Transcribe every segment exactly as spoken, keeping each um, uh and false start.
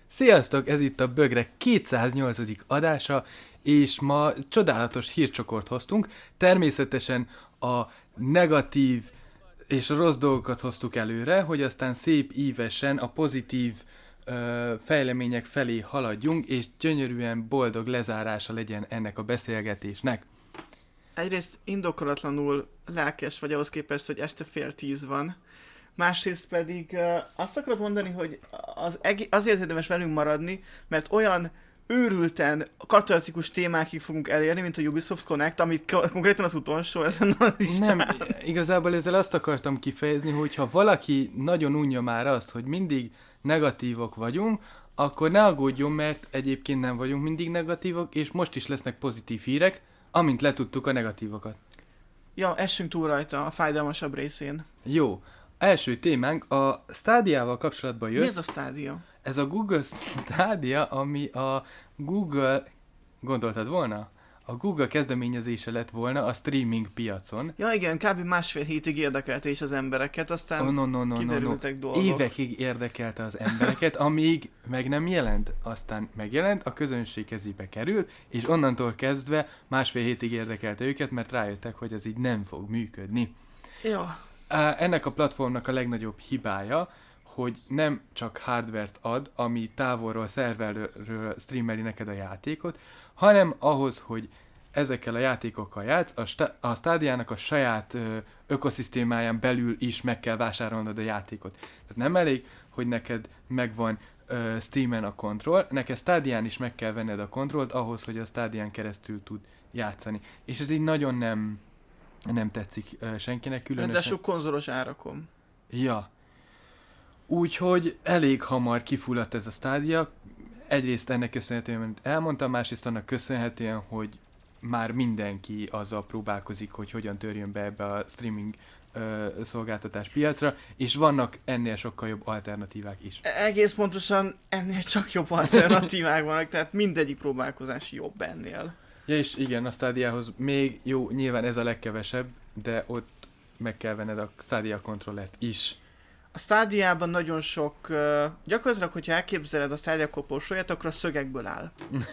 Sziasztok, ez itt a Bögre kétszáznyolcadik adása, és ma csodálatos hírcsokort hoztunk. Természetesen a negatív és a rossz dolgokat hoztuk előre, hogy aztán szép ívesen a pozitív ö, fejlemények felé haladjunk, és gyönyörűen boldog lezárása legyen ennek a beszélgetésnek. Egyrészt indokolatlanul lelkes vagy ahhoz képest, hogy este fél tíz van. Másrészt pedig uh, azt akarod mondani, hogy az eg- azért érdemes velünk maradni, mert olyan őrülten katartikus témákig fogunk elérni, mint a Ubisoft Connect, amit konkrétan az utolsó ezen a listán. Nem, igazából ezzel azt akartam kifejezni, hogy ha valaki nagyon unja már azt, hogy mindig negatívok vagyunk, akkor ne aggódjon, mert egyébként nem vagyunk mindig negatívok, és most is lesznek pozitív hírek, amint letudtuk a negatívokat. Ja, essünk túl rajta a fájdalmasabb részén. Jó. Első témánk a Stadia-val kapcsolatban jött. Mi ez a Stadia? Ez a Google Stadia, ami a Google, gondoltad volna? A Google kezdeményezése lett volna a streaming piacon. Ja igen, kb. Másfél hétig érdekelte is az embereket, aztán oh, no, no, no, kiderültek no, no. dolgok. Évekig érdekelte az embereket, amíg meg nem jelent. Aztán megjelent, a közönség kezébe került, és onnantól kezdve másfél hétig érdekelte őket, mert rájöttek, hogy ez így nem fog működni. Ja. Ennek a platformnak a legnagyobb hibája, hogy nem csak hardvert ad, ami távolról, szerverről streameli neked a játékot, hanem ahhoz, hogy ezekkel a játékokkal játsz, a, sta- a Stadia-nak a saját ö, ökoszisztémáján belül is meg kell vásárolnod a játékot. Tehát nem elég, hogy neked megvan ö, Steamen a kontroll, neked Stadia-n is meg kell venned a kontrollt ahhoz, hogy a Stadia-n keresztül tud játszani. És ez így nagyon nem... nem tetszik uh, senkinek különösen. Ráadásul konzolos árakon. Ja. Úgyhogy elég hamar kifulladt ez a Stadia. Egyrészt ennek köszönhetően, mint elmondtam, másrészt annak köszönhetően, hogy már mindenki azzal próbálkozik, hogy hogyan törjön be ebbe a streaming uh, szolgáltatás piacra, és vannak ennél sokkal jobb alternatívák is. Egész pontosan ennél csak jobb alternatívák vannak, tehát mindegyik próbálkozás jobb ennél. Ja, és igen, a Stadiahoz még jó, nyilván ez a legkevesebb, de ott meg kell venned a Stadia kontrollert is. A Stadiában nagyon sok, uh, gyakorlatilag, hogyha elképzeled a Stadia koporsóját, akkor a szögekből áll.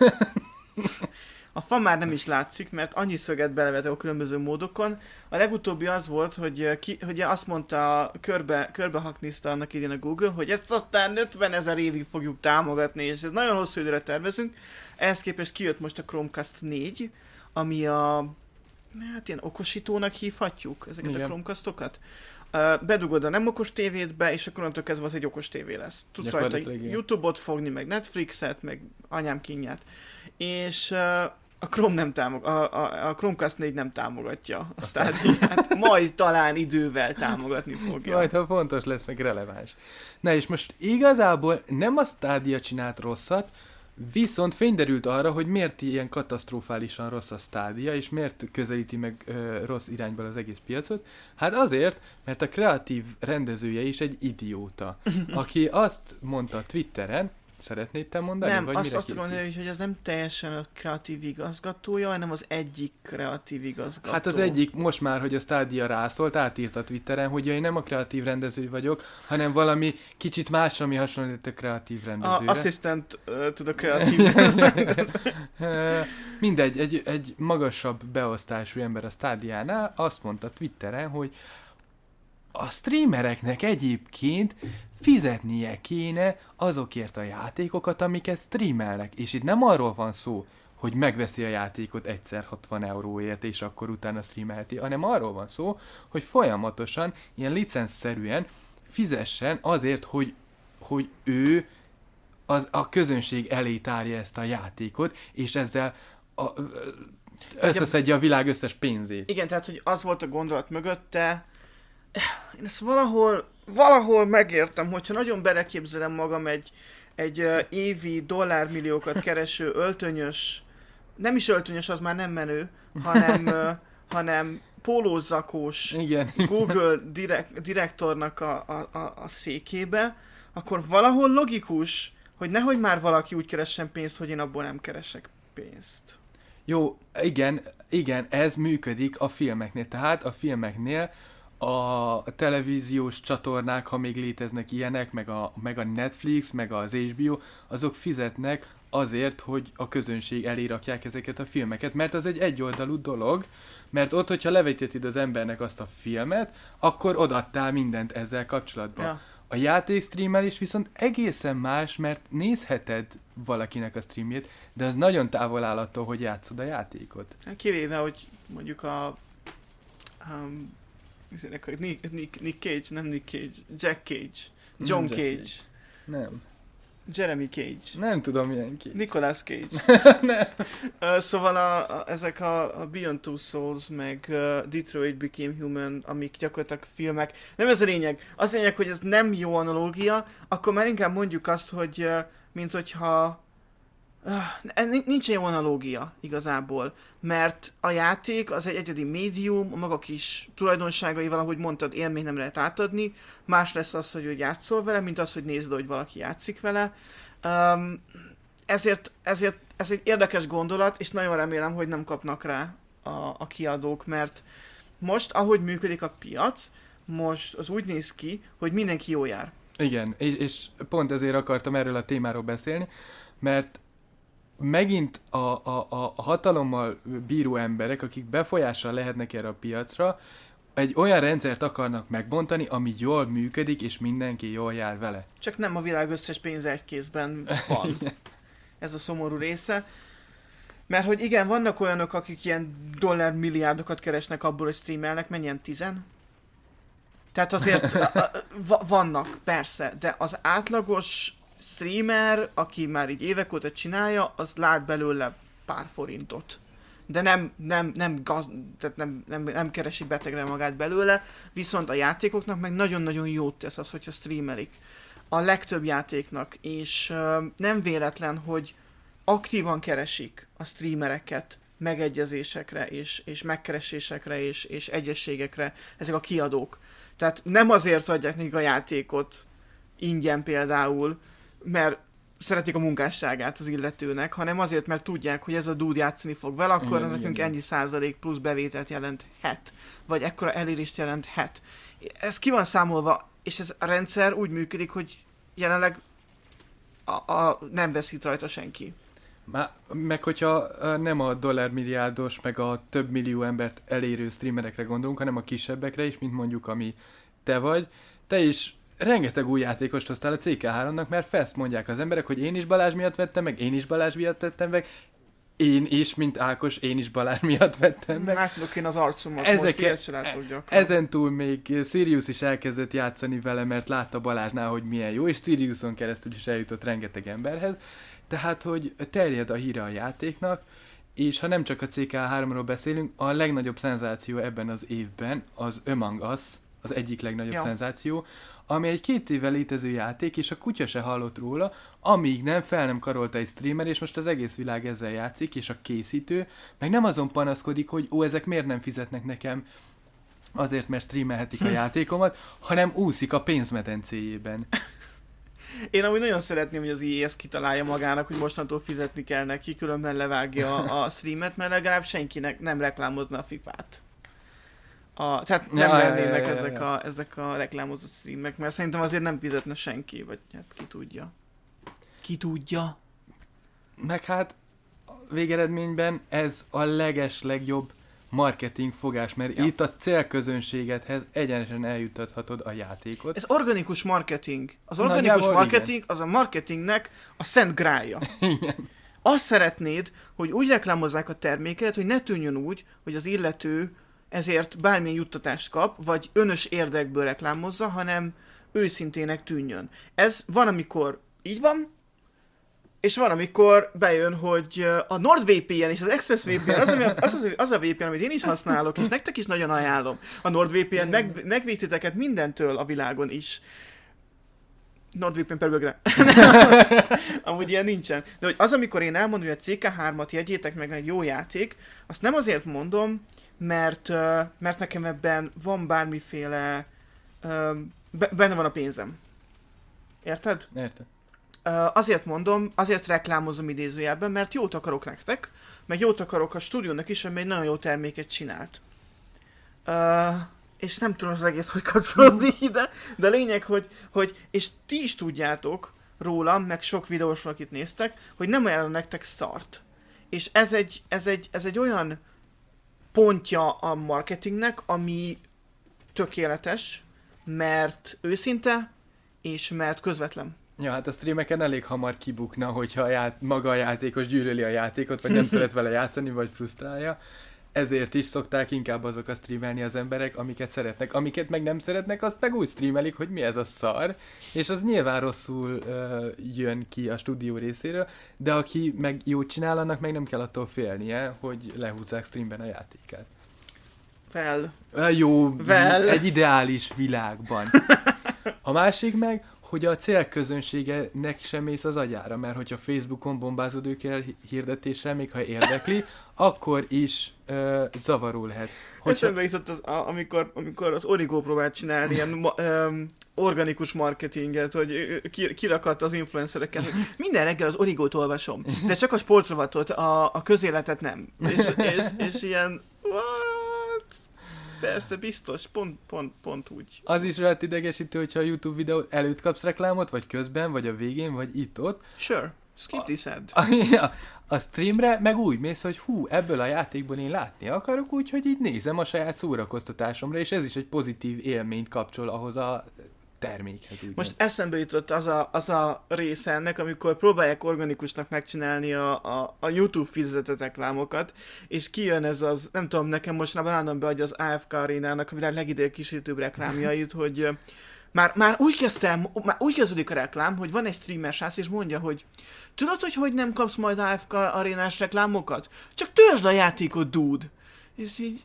A fa már nem is látszik, mert annyi szöget belevetek a különböző módokon. A legutóbbi az volt, hogy, ki, hogy azt mondta, körbe, körbehakniszta annak idén a Google, hogy ezt aztán ötvenezer évig fogjuk támogatni, és ez nagyon hosszú időre tervezünk. Ehhez képest kijött most a Chromecast négy, ami a, hát ilyen okosítónak hívhatjuk ezeket Igen. a Chromecastokat. Uh, bedugod a nem okos tévét be, és akkor onnantól kezdve az egy okos tévé lesz. Tudsz rajta YouTube-ot fogni, meg Netflixet, meg anyám kínját. És uh, a Chrome nem támog, a, a, a Chromecast négy nem támogatja a Stadia-t. Majd talán idővel támogatni fogja. Majd, ha fontos lesz, meg releváns. Na és most igazából nem a Stadia csinált rosszat, viszont fényderült arra, hogy miért ilyen katasztrofálisan rossz a Stadia, és miért közelíti meg ö, rossz irányból az egész piacot. Hát azért, mert a kreatív rendezője is egy idióta, aki azt mondta Twitteren, szeretnéd te mondani? Nem, vagy azt, mire azt tudom mondani, hogy ez nem teljesen a kreatív igazgatója, hanem az egyik kreatív igazgató. Hát az egyik, most már, hogy a Stadia rászólt, átírta Twitteren, hogy én nem a kreatív rendező vagyok, hanem valami kicsit más, ami hasonlít a kreatív rendezőre. A asszisztent uh, tud a kreatív rendező. Mindegy, egy, egy magasabb beosztású ember a Stadiánál azt mondta Twitteren, hogy a streamereknek egyébként fizetnie kéne azokért a játékokat, amiket streamelnek. És itt nem arról van szó, hogy megveszi a játékot egyszer hatvan euróért, és akkor utána streamelheti, hanem arról van szó, hogy folyamatosan, ilyen licenszszerűen fizessen azért, hogy, hogy ő az, a közönség elé tárja ezt a játékot, és ezzel a, összeszedje a világ összes pénzét. Igen, tehát hogy az volt a gondolat mögötte. Én ezt valahol, valahol megértem, hogyha nagyon beleképzelem magam egy, egy uh, évi dollármilliókat kereső öltönyös, nem is öltönyös, az már nem menő, hanem, uh, hanem pólózakós Igen. Google direk, direktornak a, a, a, a székébe, akkor valahol logikus, hogy nehogy már valaki úgy keressen pénzt, hogy én abból nem keresek pénzt. Jó, igen, igen, ez működik a filmeknél. Tehát a filmeknél a, a televíziós csatornák, ha még léteznek ilyenek, meg a, meg a Netflix, meg az há bé o, azok fizetnek azért, hogy a közönség elé rakják ezeket a filmeket, mert az egy egyoldalú dolog, mert ott, hogyha levetíted az embernek azt a filmet, akkor odaadtál mindent ezzel kapcsolatban. Ja. A játékstreamelés viszont egészen más, mert nézheted valakinek a streamjét, de az nagyon távol áll attól, hogy játszod a játékot. Kivéve, hogy mondjuk a... Um, Nick, Nick, Nick Cage, nem Nick Cage, Jack Cage, John nem Cage. Cage. Nem. Jeremy Cage. Nem tudom milyen Cage. Nicolas Cage. Nem. Uh, szóval a, a, ezek a, a Beyond Two Souls, meg uh, Detroit Became Human, amik gyakorlatilag filmek. Nem ez a lényeg. Az a lényeg, hogy ez nem jó analógia, akkor már inkább mondjuk azt, hogy uh, mint hogyha uh, nincs jó analógia igazából, mert a játék az egy egyedi médium, a maga kis tulajdonságai, valahogy mondtad, élmény nem lehet átadni, más lesz az, hogy, hogy játszol vele, mint az, hogy nézd, hogy valaki játszik vele. Um, ezért, ezért ez egy érdekes gondolat, és nagyon remélem, hogy nem kapnak rá a, a kiadók, mert most, ahogy működik a piac, most az úgy néz ki, hogy mindenki jól jár. Igen, és, és pont ezért akartam erről a témáról beszélni, mert megint a, a, a hatalommal bíró emberek, akik befolyással lehetnek erre a piacra, egy olyan rendszert akarnak megbontani, ami jól működik, és mindenki jól jár vele. Csak nem a világ összes pénze egy kézben van. Ez a szomorú része. Mert hogy igen, vannak olyanok, akik ilyen dollármilliárdokat keresnek abból, hogy streamelnek, mennyien tizen? Tehát azért v- vannak, persze, de az átlagos streamer, aki már így évek óta csinálja, az lát belőle pár forintot. De nem, nem, nem, gaz, tehát nem, nem, nem keresi betegre magát belőle, viszont a játékoknak meg nagyon-nagyon jót tesz az, hogyha streamelik. A legtöbb játéknak, és uh, nem véletlen, hogy aktívan keresik a streamereket megegyezésekre, és, és megkeresésekre, és, és egyességekre ezek a kiadók. Tehát nem azért adják nekik a játékot ingyen például, mert szeretik a munkásságát az illetőnek, hanem azért, mert tudják, hogy ez a dude játszani fog vele, akkor igen, nekünk igen. ennyi százalék plusz bevételt jelenthet, vagy ekkora elérést jelenthet. Ez ki van számolva, és ez a rendszer úgy működik, hogy jelenleg a, a, nem veszít rajta senki. Má, meg hogyha nem a dollármilliárdos, meg a több millió embert elérő streamerekre gondolunk, hanem a kisebbekre is, mint mondjuk ami te vagy, te is rengeteg új játékost hoztál a cé ká háromnak, mert fest mondják az emberek, hogy én is Balázs miatt vettem meg, én is Balázs miatt vettem meg, én is, mint Ákos, én is Balázs miatt vettem meg. Látodok én az arcomat, Ezek, most ilyet se látok gyakran. Ezen túl még Sirius is elkezdett játszani vele, mert látta Balázsnál, hogy milyen jó, és Siriuson keresztül is eljutott rengeteg emberhez. Tehát, hogy terjed a híre a játéknak, és ha nem csak a cé ká háromról beszélünk, a legnagyobb szenzáció ebben az évben az Among Us, az egyik legnagyobb ja. szenzáció, ami egy két éve létező játék, és a kutya se hallott róla, amíg nem fel nem karolta egy streamer, és most az egész világ ezzel játszik, és a készítő, meg nem azon panaszkodik, hogy ó, ezek miért nem fizetnek nekem azért, mert streamelhetik a játékomat, hanem úszik a pénzmedencéjében. Én amúgy nagyon szeretném, hogy az i á ezt kitalálja magának, hogy mostantól fizetni kell neki, különben levágja a streamet, mert legalább senkinek nem reklámozna a fifát. A, tehát nem ja, lennének ja, ja, ezek, ja. A, ezek a reklámozott streamek, mert szerintem azért nem fizetne senki, vagy hát ki tudja. Ki tudja? Meg hát végeredményben ez a leges legjobb marketing fogás, mert ja. itt a célközönségedhez egyenesen eljuttathatod a játékot. Ez organikus marketing. Az organikus Nagyjából marketing igen. az a marketingnek a szent grálja. Igen. Azt szeretnéd, hogy úgy reklámozzák a termékedet, hogy ne tűnjön úgy, hogy az illető ezért bármilyen juttatást kap, vagy önös érdekből reklámozza, hanem őszintének tűnjön. Ez van, amikor így van, és van, amikor bejön, hogy a NordVPN és az ExpressVPN, az, ami, az, az, az a vé pé en, amit én is használok, és nektek is nagyon ajánlom. A NordVPN meg, megvéd titeket mindentől a világon is. NordVPN per bögre. Amúgy ilyen nincsen. De hogy az, amikor én elmondom, hogy a cé ká hármat jegyétek meg, egy jó játék, azt nem azért mondom, mert, mert nekem ebben van bármiféle... benne van a pénzem. Érted? Érted. Azért mondom, azért reklámozom idézőjelben, mert jót akarok nektek, meg jót akarok a stúdiónak is, ami egy nagyon jó terméket csinált. és nem tudom az egész, hogy kapcsolódik ide, de a lényeg, hogy, hogy és ti is tudjátok rólam, meg sok videósról, akit néztek, hogy nem ajánlom nektek szart. És ez egy, ez egy, ez egy olyan pontja a marketingnek, ami tökéletes, mert őszinte, és mert közvetlen. Ja, hát a streameken elég hamar kibukna, hogyha a ját- maga a játékos gyűlöli a játékot, vagy nem szeret vele játszani, vagy frusztrálja. Ezért is szokták inkább azokat streamelni az emberek, amiket szeretnek. Amiket meg nem szeretnek, azt meg úgy streamelik, hogy mi ez a szar. És az nyilván rosszul uh, jön ki a stúdió részéről, de aki meg jót csinál, annak meg nem kell attól félnie, hogy lehúzzák streamben a játékát. Fel. Uh, jó, Well. egy ideális világban. A másik meg, hogy a célközönségenek sem mész az agyára, mert hogyha Facebookon bombázod őket hirdetéssel, még ha érdekli, akkor is ö, zavaró lehet. Hogyha... Eszembe jutott az, a, amikor, amikor az Origo próbált csinálni ilyen ma, öm, organikus marketinget, hogy ö, ki, kirakadt az influencereken, hogy minden reggel az Origót olvasom, de csak a sportrovatot, a, a közéletet nem. És, és, és ilyen, what? Persze, biztos, pont, pont, pont úgy. Az is lehet idegesítő, hogyha a YouTube videó előtt kapsz reklámot, vagy közben, vagy a végén, vagy itt-ott. Sure, skip this ad. A, a, a streamre meg úgy mész, hogy hú, ebből a játékból én látni akarok, úgyhogy így nézem a saját szórakoztatásomra, és ez is egy pozitív élményt kapcsol ahhoz a termékhez. Úgy Most eszembe jutott az a, az a része ennek, amikor próbálják organikusnak megcsinálni a, a, a YouTube fizetett reklámokat, és kijön ez az, nem tudom, nekem most már állandóan beadja az á ef ká arénának a világ legidejkísértőbb reklámjait, hogy ö, már, már úgy kezdtem, már úgy kezdődik a reklám, hogy van egy streamer srác, és mondja, hogy tudod, hogy hogy nem kapsz majd á ef ká arénás reklámokat? Csak törzsd a játékot, dude! És így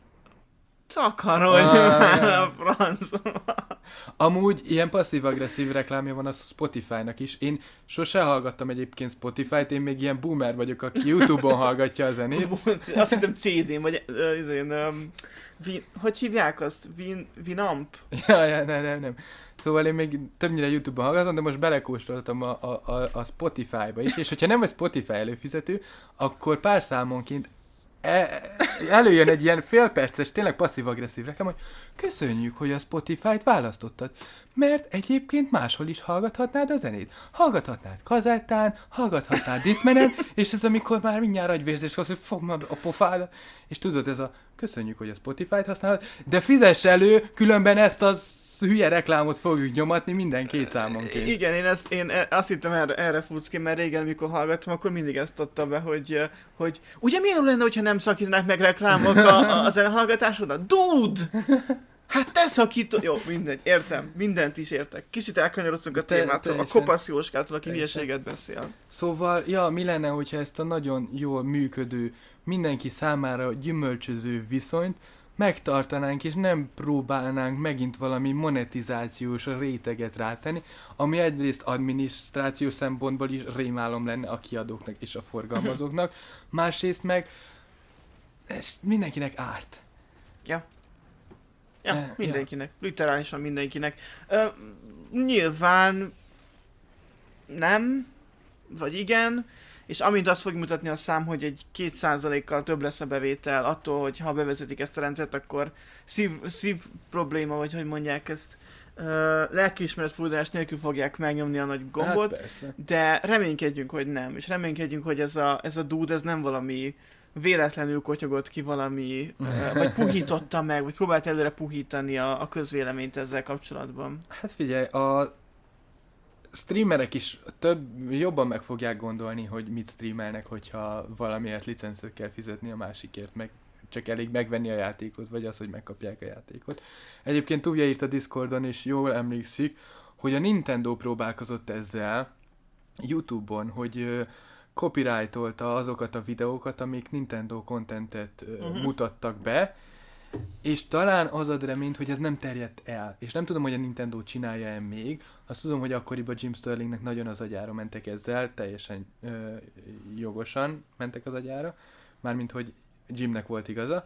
takarodj Ah, már ja. a francba. Amúgy ilyen passzív-agresszív reklámja van a Spotify-nak is. Én sose hallgattam egyébként Spotify-t, én még ilyen boomer vagyok, aki YouTube-on hallgatja a zenét. Azt hiszem cé dén, vagy uh, izén, um, vin, hogy hívják azt? Vin, Vinamp? Ja, ja, nem, nem, nem. Szóval én még többnyire YouTube-on hallgatom, de most belekóstoltam a, a, a, a Spotify-ba is, és hogyha nem vagy Spotify előfizető, akkor pár számonként e, előjön egy ilyen félperces, tényleg passzív-agresszív reklám, hogy köszönjük, hogy a Spotify-t választottad, mert egyébként máshol is hallgathatnád a zenét. Hallgathatnád kazettán, hallgathatnád Discmanen, és ez amikor már mindjárt agyvérzés az, hogy fogd már a pofádat, és tudod, ez a köszönjük, hogy a Spotify-t használod, de fizess elő, különben ezt az hülye reklámot fogjuk nyomatni minden két számonként. Igen, én, ezt, én azt hittem erre, erre futsz ki, mert régen, amikor hallgattam, akkor mindig ezt adta be, hogy, hogy ugye milyen lenne, hogyha nem szakítanák meg reklámok a, a, a zenehallgatásodat? Dude! Hát te szakítod! Jó, mindegy, értem, mindent is értek. Kicsit elkanyarodtunk a Te- témától, a teljesen. kopasz Jóskától, aki Teljesen. hülyeséget beszél. Szóval, ja, mi lenne, hogyha ezt a nagyon jól működő, mindenki számára gyümölcsöző viszonyt megtartanánk, és nem próbálnánk megint valami monetizációs réteget rátenni, ami egyrészt adminisztrációs szempontból is rémálom lenne a kiadóknak és a forgalmazóknak, másrészt meg ez mindenkinek árt. Ja. Ja, Ja, mindenkinek. Literálisan mindenkinek. Ö, nyilván nem, vagy igen, és amint azt fog mutatni a szám, hogy egy két százalékkal több lesz a bevétel attól, hogy ha bevezetik ezt a rendszert, akkor szív, szív probléma, vagy hogy mondják ezt, ö, lelkiismeret furdalás nélkül fogják megnyomni a nagy gombot, Hát persze. de reménykedjünk, hogy nem, és reménykedjünk, hogy ez a, ez a dude, ez nem valami véletlenül kotyogott ki valami, ö, vagy puhította meg, vagy próbált előre puhítani a, a közvéleményt ezzel kapcsolatban. Hát figyelj, a streamerek is több, jobban meg fogják gondolni, hogy mit streamelnek, hogyha valamiért licencet kell fizetni a másikért, meg csak elég megvenni a játékot, vagy az, hogy megkapják a játékot. Egyébként Tuvja írt a Discordon, és jól emlékszik, hogy a Nintendo próbálkozott ezzel YouTube-on, hogy ö, copyrightolta azokat a videókat, amik Nintendo contentet ö, Mhm. mutattak be, és talán az ad reményt, hogy ez nem terjedt el. És nem tudom, hogy a Nintendo csinálja-e még. Azt tudom, hogy akkoriban Jim Sterlingnek nagyon az agyára mentek ezzel, teljesen ö, jogosan mentek az agyára. Mármint, hogy Jimnek volt igaza.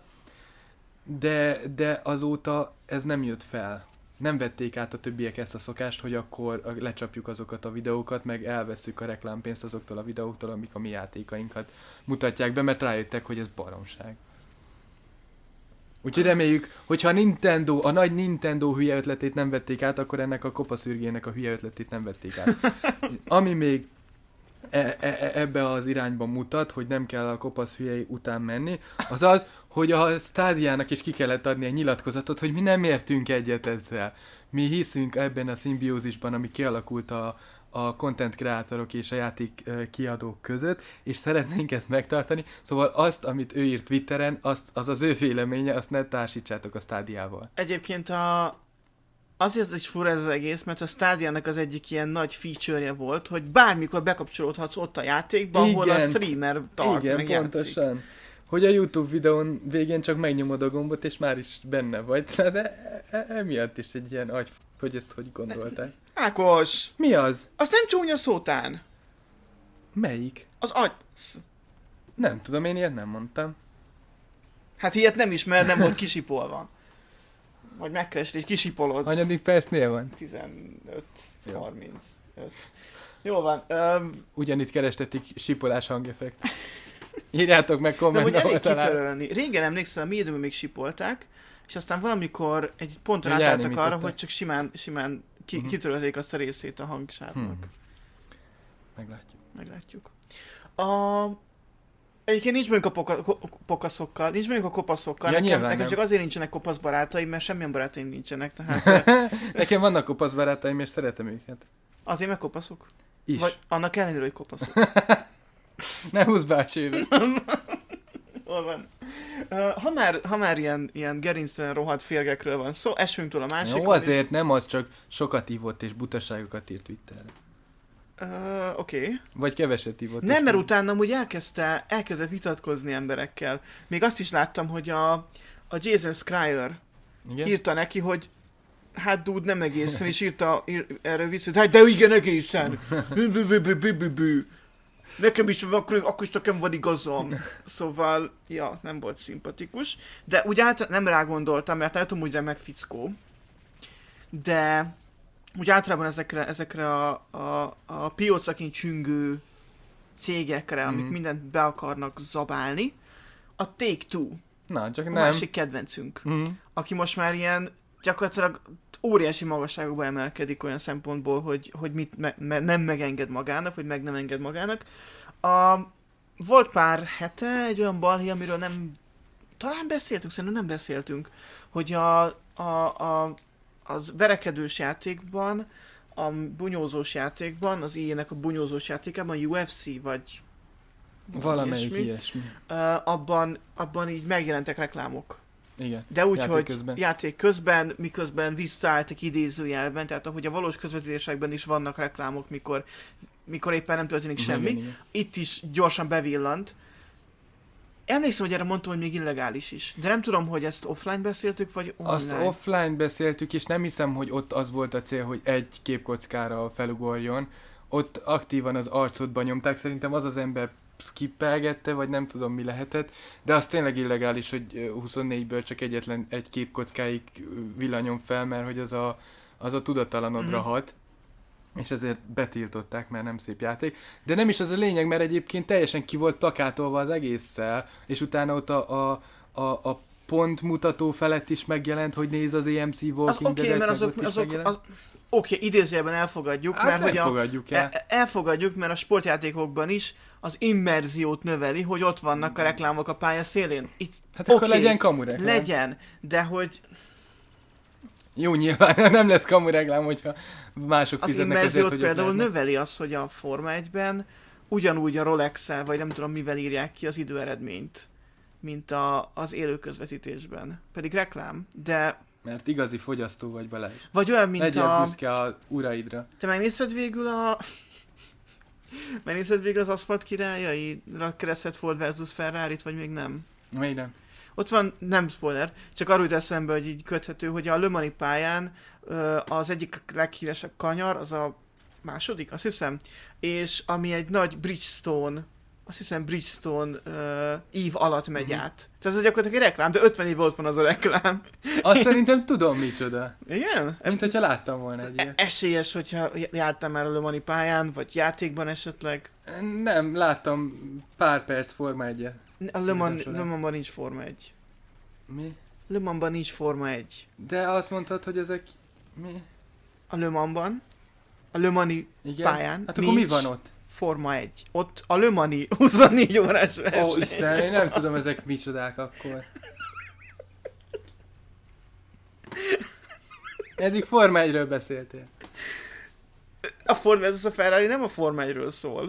De, de azóta ez nem jött fel. Nem vették át a többiek ezt a szokást, hogy akkor lecsapjuk azokat a videókat, meg elveszük a reklámpénzt azoktól a videóktól, amik a mi játékainkat mutatják be, mert rájöttek, hogy ez baromság. Úgyhogy reméljük, hogyha a Nintendo, a nagy Nintendo hülye ötletét nem vették át, akkor ennek a kopaszürgének a hülye ötletét nem vették át. Ami még e- e- ebbe az irányba mutat, hogy nem kell a kopasz hülyei után menni, az az, hogy a Stadiának is ki kellett adni egy nyilatkozatot, hogy mi nem értünk egyet ezzel. Mi hiszünk ebben a szimbiózisban, ami kialakult a, a content kreátorok és a játék kiadók között, és szeretnénk ezt megtartani. Szóval azt, amit ő írt Twitteren, azt, az az ő véleménye, azt ne társítsátok a Stadiával. Egyébként a... azért is fura ez az egész, mert a Stadiának az egyik ilyen nagy feature-je volt, hogy bármikor bekapcsolódhatsz ott a játékba, ahol a streamer tart, igen, meg pontosan. játszik. Hogy a YouTube videón végén csak megnyomod a gombot, és már is benne vagy. De e- emiatt is egy ilyen agy, hogy ezt hogy gondolták. Ákos! Mi az? Az nem csúnya szótán. Melyik? Az agy... Nem tudom, én ilyet nem mondtam. Hát ilyet nem is, mert nem volt kisipolva. Vagy megkeresd és kisipolod. Hanyadik percnél van? tizenöt, Jó. harmincöt. Jó van. Öm, Ugyanitt kerestetik sipolás hangeffekt. Írjátok meg de kommentben, hogy elég ahol talál. kitörölni. Régen emlékszem, a mi időben még sipolták, és aztán valamikor egy ponton Hogy átálltak elnémították. arra, hogy csak simán, simán ki, Mhm. kitörölték azt a részét a hangsávnak. Hmm. Meglátjuk. Meglátjuk. A... Egyébként nincs mondjuk a poka, ko, pokaszokkal, nincs mondjuk a kopaszokkal. Ja, nekem, nyilván nekem nem. csak azért nincsenek kopasz barátaim, mert semmilyen barátaim nincsenek. Tehát ö, Nekem vannak kopasz barátaim, és szeretem őket. azért meg kopaszok. Is. Vagy annak ellenére, hogy kopaszok. Ne húzz be a csőbe. Hol van? Uh, ha már, ha már ilyen, ilyen gerinctelen rohadt férgekről van szó, esünk túl a másikon. Jó, azért nem az, csak sokat ívott és butaságokat írt Twitterre. Uh, Oké. Okay. Vagy keveset ívott. Nem, és mert utána úgy elkezdte, elkezdett vitatkozni emberekkel. Még azt is láttam, hogy a, a Jason Schreier Igen? írta neki, hogy hát dude, nem egészen, és írta ír, erről vissza, hogy hát de igen, egészen. Bü, bü, bü, bü, bü, bü, bü. Nekem is, akkor, akkor is nekem van igazam. Szóval, ja, nem volt szimpatikus. De úgy által nem rá gondoltam, mert nem tudom, hogy remek fickó. De úgy általában ezekre, ezekre a, a, a piacakin csüngő cégekre, amik Mhm. mindent be akarnak zabálni, a Take-Two, Na, csak a nem. másik kedvencünk, Mhm. aki most már ilyen gyakorlatilag óriási magasságokba emelkedik olyan szempontból, hogy, hogy mit me, me, nem megenged magának, vagy meg nem enged magának. A, volt pár hete egy olyan balhé, amiről nem, talán beszéltünk, szerintem nem beszéltünk, hogy a, a, a, az verekedős játékban, a bunyózós játékban, az ilyenek a bunyózós játékában, U F C, vagy Valamelyik ilyesmi, ilyesmi. uh, abban, abban így megjelentek reklámok. Igen. De úgy, Játék hogy közben. játék közben, miközben visszaálltak idézőjelben, tehát ahogy a valós közvetítésekben is vannak reklámok, mikor, mikor éppen nem történik semmi. Igen, igen. Itt is gyorsan bevillant. Emlékszem, hogy erre mondtam, hogy még illegális is. De nem tudom, hogy ezt offline beszéltük, vagy online. Azt offline beszéltük, és nem hiszem, hogy ott az volt a cél, hogy egy képkockára felugorjon. Ott aktívan az arcodba nyomták, szerintem az az ember skippelgette, vagy nem tudom mi lehetett, de az tényleg illegális, hogy huszonnégyből csak egyetlen egy képkockáig villanyon fel, mert hogy az a, az a tudatalanodra Mhm. hat, és ezért betiltották, mert nem szép játék. De nem is az a lényeg, mert egyébként teljesen ki volt plakátolva az egésszel, és utána ott a, a, a, a pontmutató felett is megjelent, hogy néz az á em cé Az Walking oké, okay, Dead-et, mert meg azok, ott is azok megjelent. az, oké, okay, idézőjelben elfogadjuk, Hát mert nem hogy a, fogadjuk el. e- elfogadjuk, mert a sportjátékokban is az immerziót növeli, hogy ott vannak a reklámok a pálya szélén. Itt, Hát akkor oké, legyen kamureklám. legyen, de hogy Jó, nyilván nem lesz kamureklám, hogyha mások az fizetnek ezért, immerziót hogy például ott lehetnek. növeli az, hogy a Forma egyben ugyanúgy a Rolex-el, vagy nem tudom mivel írják ki az időeredményt, mint a, az élő közvetítésben. Pedig reklám, de Mert igazi fogyasztó vagy, Balázs. vagy olyan, mint Legyél a... büszke a uraidra. Te megnézted végül a... megnézted végül az Aszfalt királyaira keresett Ford versus Ferrari-t, vagy még nem? Még nem. Ott van, nem spoiler, csak arról jut eszembe, hogy így köthető, hogy a Le Mani pályán ö, az egyik leghíresebb kanyar, az a második, azt hiszem, és ami egy nagy Bridgestone, azt hiszem Bridgestone ö, ív alatt megy Mhm. át. Tehát ez gyakorlatilag egy reklám, de ötven év volt van az a reklám. Azt szerintem tudom micsoda. Igen? Mint hogyha láttam volna egy E- ilyet. esélyes, hogyha jártam már a Le Mani pályán, vagy játékban esetleg. Nem, láttam pár perc Forma egyet. A Le, Man, Minden során. Le Manban nincs Forma egy. Mi? Le Mansban nincs Forma egy. De azt mondtad, hogy ezek... Mi? A Le Mansban, a Le Mani Igen? pályán Hát akkor mi van ott? Forma egy. Ott a Le Mani huszonnégy órás verseny. Ó, Isten, én nem tudom, ezek micsodák akkor. Eddig Forma egyről beszéltél. A Forma egy, a Ferrari nem a Forma egyről szól.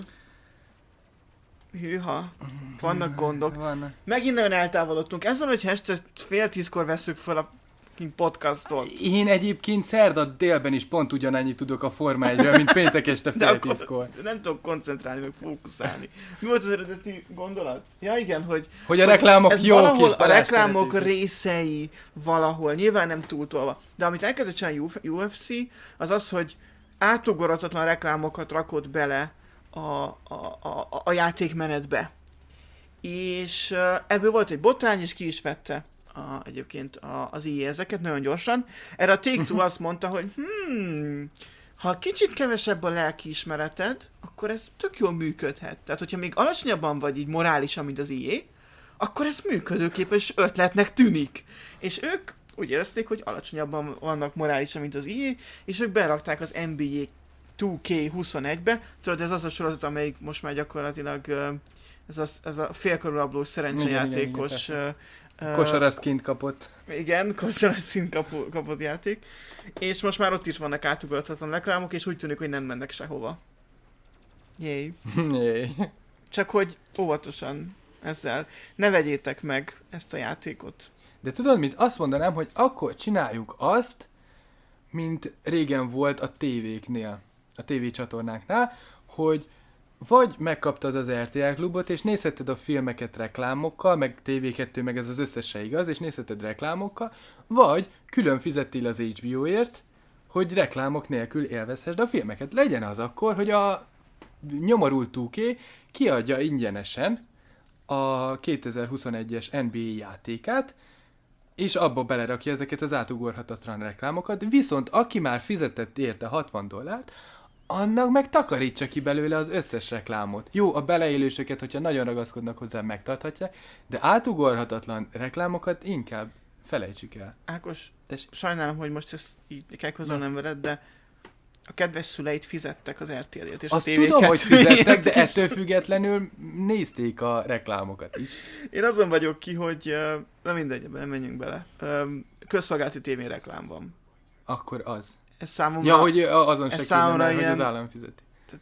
Hűha. Vannak gondok. Vannak. Megint nagyon eltávolodtunk. Ez van, hogy este fél tízkor veszük fel a podcastot. Én egyébként szerda délben is pont ugyanannyit tudok a Forma egyről, mint péntek este fél tízkor. Nem tudok koncentrálni, meg fókuszálni. Mi volt az eredeti gondolat? Ja igen, hogy... Hogy a reklámok ez jók valahol és a reklámok szeretik. részei valahol, nyilván nem túltolva. De amit elkezdett csinálni U F C, az az, hogy átugorhatatlan reklámokat rakott bele a, a, a, a játékmenetbe. És uh, ebből volt egy botrány, és ki is vette a, egyébként a, az i á ezeket nagyon gyorsan. Erre a Take-Two azt mondta, hogy hmm, ha kicsit kevesebb a lelkiismereted, akkor ez tök jól működhet. Tehát, hogyha még alacsonyabban vagy így morálisan, mint az i á, akkor ez működőképes ötletnek tűnik. És ők úgy érezték, hogy alacsonyabban vannak morálisan, mint az i á, és ők berakták az en bé á two K huszonegybe. Tudod, ez az a sorozat, amelyik most már gyakorlatilag ez a, ez a félkarulablós szerencsejátékos... Kosaraszként kapott. Igen, kosaraszként kapott, kapott játék. És most már ott is vannak átugorhatatlan reklámok, és úgy tűnik, hogy nem mennek sehova. Jéj. Jéj. Csak hogy óvatosan ezzel. Ne vegyétek meg ezt a játékot. De tudod mit? Azt mondanám, hogy akkor csináljuk azt, mint régen volt a tévéknél, a tévécsatornáknál, hogy vagy megkaptad az er té el klubot, és nézhetted a filmeket reklámokkal, meg té vé kettő, meg ez az összes se igaz, és nézheted reklámokkal, vagy külön fizettél az há bé ó-ért, hogy reklámok nélkül élvezhessd a filmeket. Legyen az akkor, hogy a nyomorult two K kiadja ingyenesen a kétezer-huszonegyes en bé á játékát, és abba belerakja ezeket az átugorhatatlan reklámokat, viszont aki már fizetett érte hatvan dollárt, annak meg takarítsa ki belőle az összes reklámot. Jó, a beleélősöket, hogyha nagyon ragaszkodnak hozzá, megtarthatják, de átugorhatatlan reklámokat inkább felejtsük el. Ákos, Tessék. sajnálom, hogy most ezt így kell közölnem veled, de a kedves szüleid fizettek az er té el-ért, és Azt a tudom, hogy té vé kettőért fizettek, de is. ettől függetlenül nézték a reklámokat is. Én azon vagyok ki, hogy uh, nem mindegy, ebben nem menjünk bele. Um, közszolgálati tévé reklám van. Akkor az. Ez számomra... Ja, hogy azon se ez kéne, számomra mert, hogy ilyen- az állam fizeti.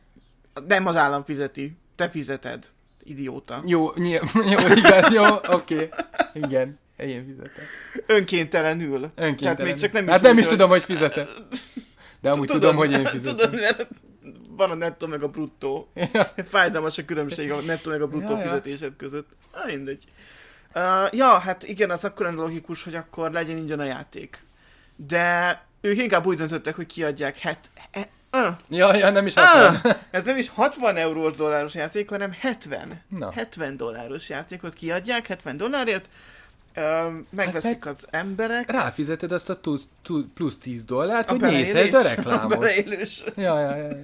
Nem az állam fizeti, te fizeted, idióta. Jó, nyilv, jó, igaz, jó, oké. Igen, én fizetek. Önkéntelenül. Önkéntelen. Tehát még csak nem is hát nem úgy, is hogy- tudom, hogy fizetek. De amúgy tudom, hogy én fizetem. Tudod, mert van a nettó meg a bruttó. Ja. Fájdalmas a különbség a nettó meg a bruttó Ja, ja. fizetésed között. Ah, mindegy. Uh, ja, hát igen, az akkor lenne logikus, hogy akkor legyen ingyen a játék. De ők inkább úgy döntöttek, hogy kiadják het... he- uh, Ja, ja, nem is hatvan. uh, ez nem is hatvan eurós dolláros játék, hanem hetven. Na. hetven dolláros játékot kiadják, hetven dollárért. Uh, megveszik meg- az emberek. Ráfizeted azt a tusz, tu, plusz tíz dollárt, A hogy beleélés, nézhessd a A reklámot. beleélős. Ja, ja, ja. ja.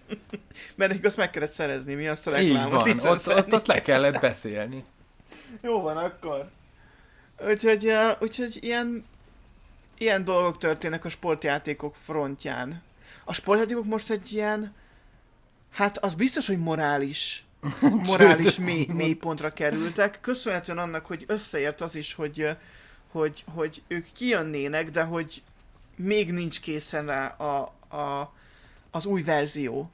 Mert nekik azt meg kellett szerezni, mi azt a Így reklámot van, ott, licencelni ott azt le kell. kellett beszélni. Jó van akkor. Úgyhogy, uh, úgyhogy ilyen, ilyen dolgok történnek a sportjátékok frontján. A sportjátékok most egy ilyen, hát az biztos, hogy morális, morális mély, mélypontra kerültek. Köszönhetően annak, hogy összeért az is, hogy, uh, hogy, hogy ők kijönnének, de hogy még nincs készen rá a, a, az új verzió.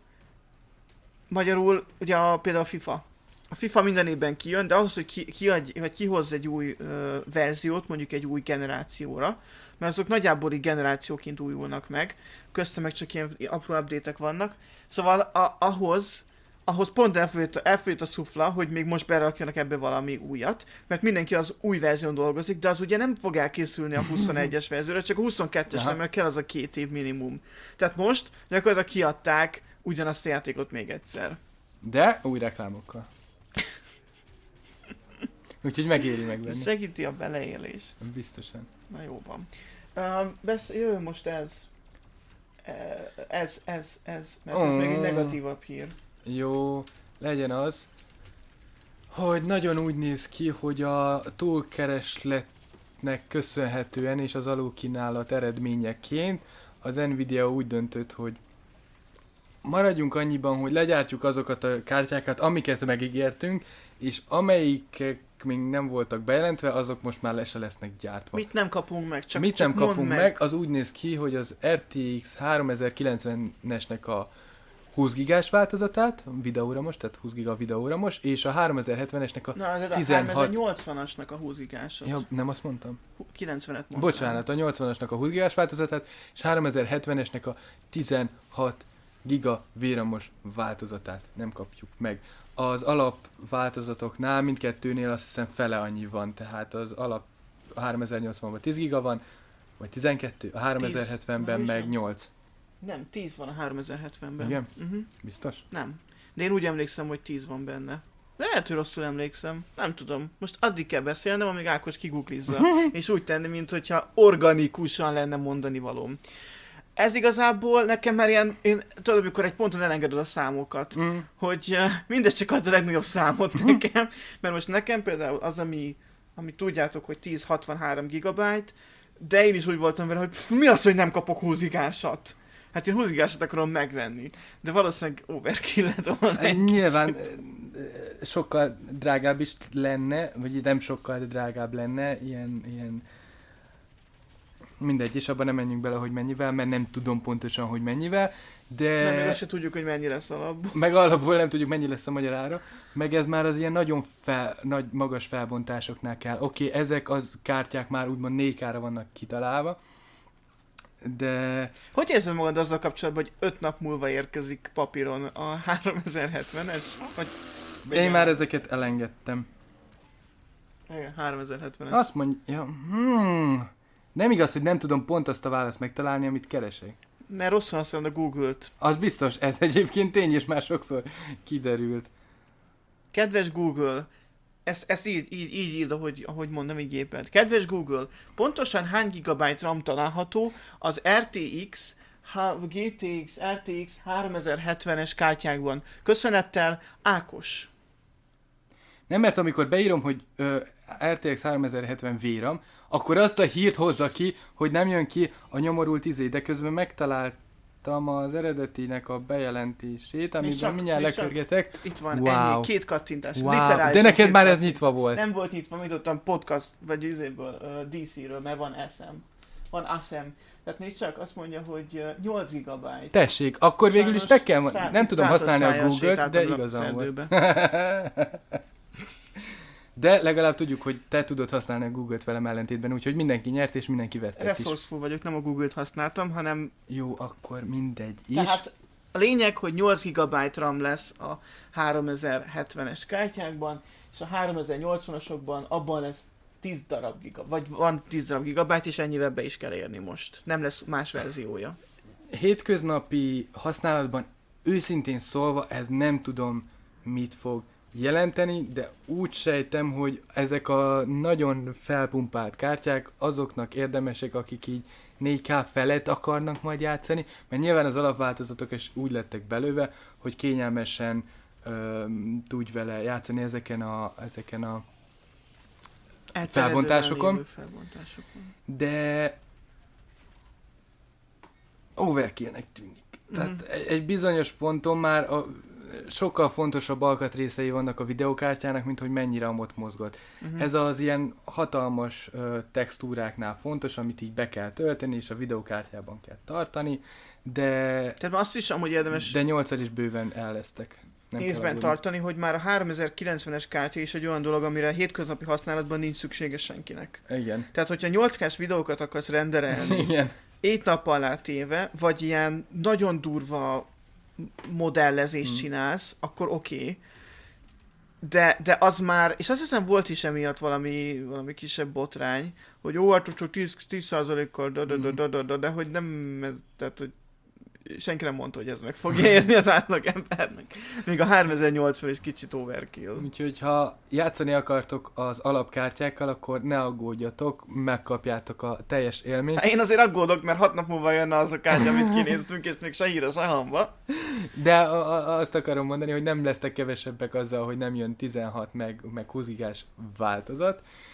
Magyarul ugye a, például a FIFA. A FIFA minden évben kijön, de ahhoz, hogy ki, kiadj, vagy kihoz egy új ö, verziót, mondjuk egy új generációra, mert azok nagyjából így generációként újulnak meg, köztem meg csak ilyen apró update-ek vannak, szóval a, ahhoz, ahhoz pont elfolyott, elfolyott a szufla, hogy még most berakjanak ebbe valami újat, mert mindenki az új verzión dolgozik, de az ugye nem fog elkészülni a huszonegyes verzióra, csak a huszonkettesre, Aha. mert kell az a két év minimum. Tehát most gyakorlatilag kiadták ugyanazt a játékot még egyszer. De új reklámokkal. Úgyhogy megéri megvenni. Segíti a beleélés. Biztosan. Na jó van. Uh, besz, jöjjön most ez. Uh, ez, ez, ez. Mert ez Oh. még egy negatívabb hír. Jó, legyen az, hogy nagyon úgy néz ki, hogy a túlkereslet nek köszönhetően és az alulkínálat eredményeként az Nvidia úgy döntött, hogy maradjunk annyiban, hogy legyártjuk azokat a kártyákat, amiket megígértünk, és amelyikek még nem voltak bejelentve, azok most már le se lesznek gyártva. Mit nem kapunk meg? Csak, Mit csak nem kapunk meg. meg, meg, az úgy néz ki, hogy az er té iksz háromezer-kilencvenesnek a húsz gigás változatát, videóra most, tehát húsz giga videóra most, és a háromezer-hetvenesnek a Na, ez a tizenhat... háromezernyolcvanasnak a húsz gigásot. Ja, nem azt mondtam? kilencvenet mondtam. Bocsánat, a nyolcvanasnak a húsz gigás változatát, és háromezer-hetvenesnek a tizenhat giga véramos változatát nem kapjuk meg. Az alap változatoknál mindkettőnél azt hiszem fele annyi van, tehát az alap a háromezernyolcvanban tíz giga van, vagy tizenkettő, a háromezer-hetvenben meg nem. nyolc. Nem, tíz van a háromezerhetvenben. Igen? Uh-huh. Biztos? Nem. De én úgy emlékszem, hogy tíz van benne. De lehet, hogy rosszul emlékszem. Nem tudom. Most addig kell beszélnem, amíg Ákos kiguglizza. És úgy tenni, mint hogyha organikusan lenne mondani valóm. Ez igazából nekem már ilyen, én tudod, amikor egy ponton elengeded a számokat, Mm. hogy uh, mindez csak ad a legnagyobb számot nekem, mert most nekem például az, ami, ami tudjátok, hogy tíz hatvanhárom gigabyte, de én is úgy voltam vele, hogy pff, mi az, hogy nem kapok húsz gigásat? Hát én húsz gigásat akarom megvenni, de valószínűleg overkill lett volna egy Nyilván kicsit. ö, sokkal drágább is lenne, vagy nem sokkal, de drágább lenne, ilyen, ilyen mindegy, és abban nem menjünk bele, hogy mennyivel, mert nem tudom pontosan, hogy mennyivel, de... Nem, még azt se tudjuk, hogy mennyi lesz alapból. Meg alapból nem tudjuk, mennyi lesz a magyar ára, meg ez már az ilyen nagyon fel, nagy, magas felbontásoknál kell. Oké, okay, ezek az kártyák már úgymond négy ká-ra vannak kitalálva, de... Hogy érzed magad azzal kapcsolatban, hogy öt nap múlva érkezik papíron a háromezerhetvenes? Vagy... Én már ezeket elengedtem. Igen, háromezerhetvenes. Azt mondja, hmm, nem igaz, hogy nem tudom pont azt a választ megtalálni, amit keresek. Mert rosszul használod a Google-t. Az biztos, ez egyébként tény, és már sokszor kiderült. Kedves Google, ezt, ezt így, így, így írd, ahogy, ahogy mondom, így géped. Kedves Google, pontosan hány gigabyte RAM található az er té iksz, gé té iksz, er té iksz háromezerhetvenes kártyákban? Köszönettel, Ákos. Nem, mert amikor beírom, hogy ö, er té iksz háromezerhetven véram, akkor azt a hírt hozza ki, hogy nem jön ki a nyomorult izé, de közben megtaláltam az eredetinek a bejelentését, amiben csak, mindjárt nézd csak. lekörgetek. Itt van, Wow. ennyi, két kattintás. Wow. Literálisan De neked két már ez kattintás. nyitva volt. Nem volt nyitva, mit tudtam, podcast, vagy izéből, uh, dé cé-ről, mert van eszem. Van aszem. Tehát nézd csak, azt mondja, hogy uh, nyolc gigabyte. Tessék, akkor végül is meg kell, Szá- nem tudom használni a tátad Google-t, szájjal de sétáltam igazam volt. lapszerdőbe. De legalább tudjuk, hogy te tudod használni a Google-t velem ellentétben, úgyhogy mindenki nyert és mindenki vesztett is. Resourceful vagyok, nem a Google-t használtam, hanem... Jó, akkor mindegy is. Tehát a lényeg, hogy nyolc gigabyte RAM lesz a háromezerhetvenes kártyákban, és a háromezernyolcvanasokban abban lesz tíz darab giga, vagy van tíz darab gigabyte, és ennyivel be is kell érni most. Nem lesz más verziója. Hétköznapi használatban őszintén szólva ez nem tudom mit fog jelenteni, de úgy sejtem, hogy ezek a nagyon felpumpált kártyák azoknak érdemesek, akik így négy ká felett akarnak majd játszani, mert nyilván az alapváltozatok is úgy lettek belőve, hogy kényelmesen ö, tudj vele játszani ezeken a, ezeken a felbontásokon. lévő felbontásokon. De overkillnek tűnik. Tehát Mhm. egy, egy bizonyos ponton már a, sokkal fontosabb alkatrészei vannak a videokártyának, mint hogy mennyi ramot mozgat. Uh-huh. Ez az ilyen hatalmas ö, textúráknál fontos, amit így be kell tölteni, és a videokártyában kell tartani, de, Tehát már azt is amúgy érdemes de nyolccal is bőven el lesztek. Nem kell észben aggódni. tartani, hogy már a háromezerkilencvenes kártya is egy olyan dolog, amire a hétköznapi használatban nincs szüksége senkinek. Igen. Tehát, hogyha nyolc kás videókat akarsz renderelni, Igen. ét nap alá téve, vagy ilyen nagyon durva modellezést Hmm. csinálsz, akkor oké. Okay. De, de az már, és azt hiszem volt is emiatt valami, valami kisebb botrány, hogy jó, hát csak tíz százalékkal, de, de, de, de, de, de, de, hogy nem, ez, tehát, hogy senki nem mondta, hogy ez meg fogja érni az átlag embernek. Még a háromezernyolcvan is kicsit overkill. Úgyhogy ha játszani akartok az alapkártyákkal, akkor ne aggódjatok, megkapjátok a teljes élményt. Hát én azért aggódok, mert hat nap múlva jönne az a kártya, amit kinéztünk, és még se híra, se hamba. De a, a, azt akarom mondani, hogy nem lesztek kevesebbek azzal, hogy nem jön tizenhat meg, meg húsz gigás változat.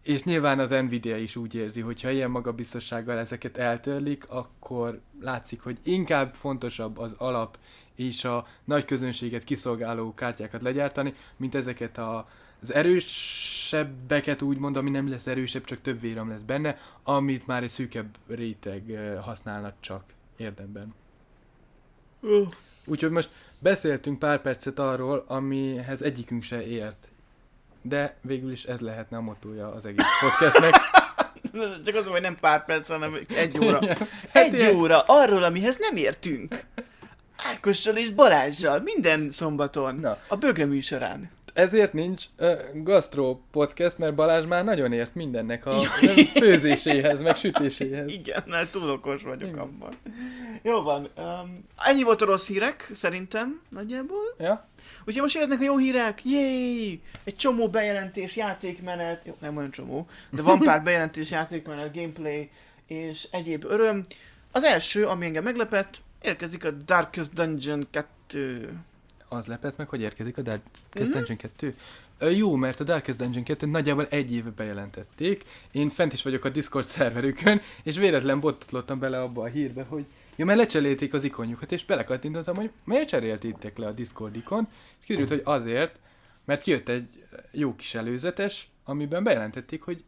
És nyilván az Nvidia is úgy érzi, hogy ha ilyen magabiztossággal ezeket eltörlik, akkor látszik, hogy inkább fontosabb az alap és a nagy közönséget kiszolgáló kártyákat legyártani, mint ezeket a, az erősebbeket úgymond, ami nem lesz erősebb, csak több véram lesz benne, amit már egy szűkebb réteg használnak csak érdemben. Uh. Úgyhogy most beszéltünk pár percet arról, amihez egyikünk se ért. De végül is ez lehetne a motója az egész podcastnek. Csak az, hogy nem pár perc, hanem egy óra. Hát Egy ilyen. óra arról, amihez nem értünk. Ákossal és Balázssal minden szombaton. Na. A Bögre műsorán. Ezért nincs uh, gastro podcast, mert Balázs már nagyon ért mindennek a főzéséhez, meg sütéséhez. Igen, mert túl okos vagyok Igen. abban. Jó van. Um, ennyi volt a rossz hírek, szerintem, nagyjából. Ja? Úgyhogy most jöhetnek a jó hírek. Jéj! Egy csomó bejelentés, játékmenet. Jó, nem olyan csomó, de van pár bejelentés, játékmenet, gameplay és egyéb öröm. Az első, ami engem meglepett, érkezik a Darkest Dungeon kettő. Az lepett meg, hogy érkezik a Darkest Mhm. Dungeon kettő. Ö, jó, mert a Darkest Dungeon kettő nagyjából egy éve bejelentették. Én fent is vagyok a Discord szerverükön, és véletlen botlottam bele abba a hírbe, hogy jó, mert lecserélték az ikonjukat, és belekattintottam, hogy miért cseréltétek le a Discord ikont, és kiderült, hogy azért, mert kijött egy jó kis előzetes, amiben bejelentették, hogy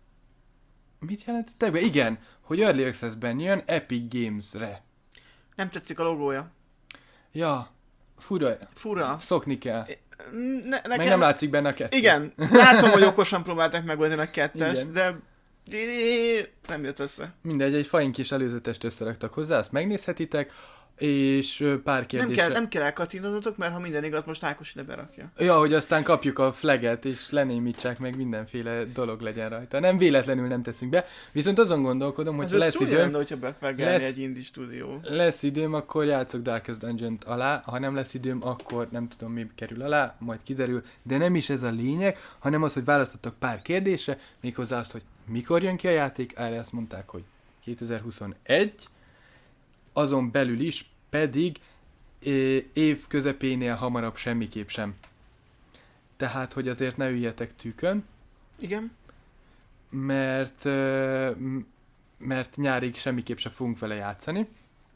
mit jelentettek be? Igen, hogy Early Access-ben jön Epic Games-re. Nem tetszik a logója. Ja, fura, Fura. szokni kell. Ne, nekem... Meg nem látszik benne a kettő. Igen, látom, hogy okosan próbálták megoldani a kettest, Igen. de nem jött össze. Mindegy, egy fain kis előzetest összeraktak hozzá, azt megnézhetitek, és ö, pár Nem kérdésre... kell, nem kell elkattintanotok, mert ha minden igaz, most Ákos ide berakja. Ja, hogy aztán kapjuk a flaget, és lenémítsák meg, mindenféle dolog legyen rajta. Nem véletlenül nem teszünk be, viszont azon gondolkodom, hogy Ez ha lesz csúnya időm, lenne, hogyha befegelni lesz- egy indie stúdió. lesz időm, akkor játszok Darkest Dungeon-t alá, ha nem lesz időm, akkor nem tudom, mi kerül alá, majd kiderül, de nem is ez a lényeg, hanem az, hogy választottak pár kérdésre, méghozzá azt, hogy mikor jön ki a játék, erre azt mondták, hogy kétezer-huszonegy, azon belül is pedig é, év közepénél hamarabb semmiképp sem. Tehát, hogy azért ne üljetek tűkön, Igen? mert, ö, m- mert nyárig semmiképp sem fogunk vele játszani.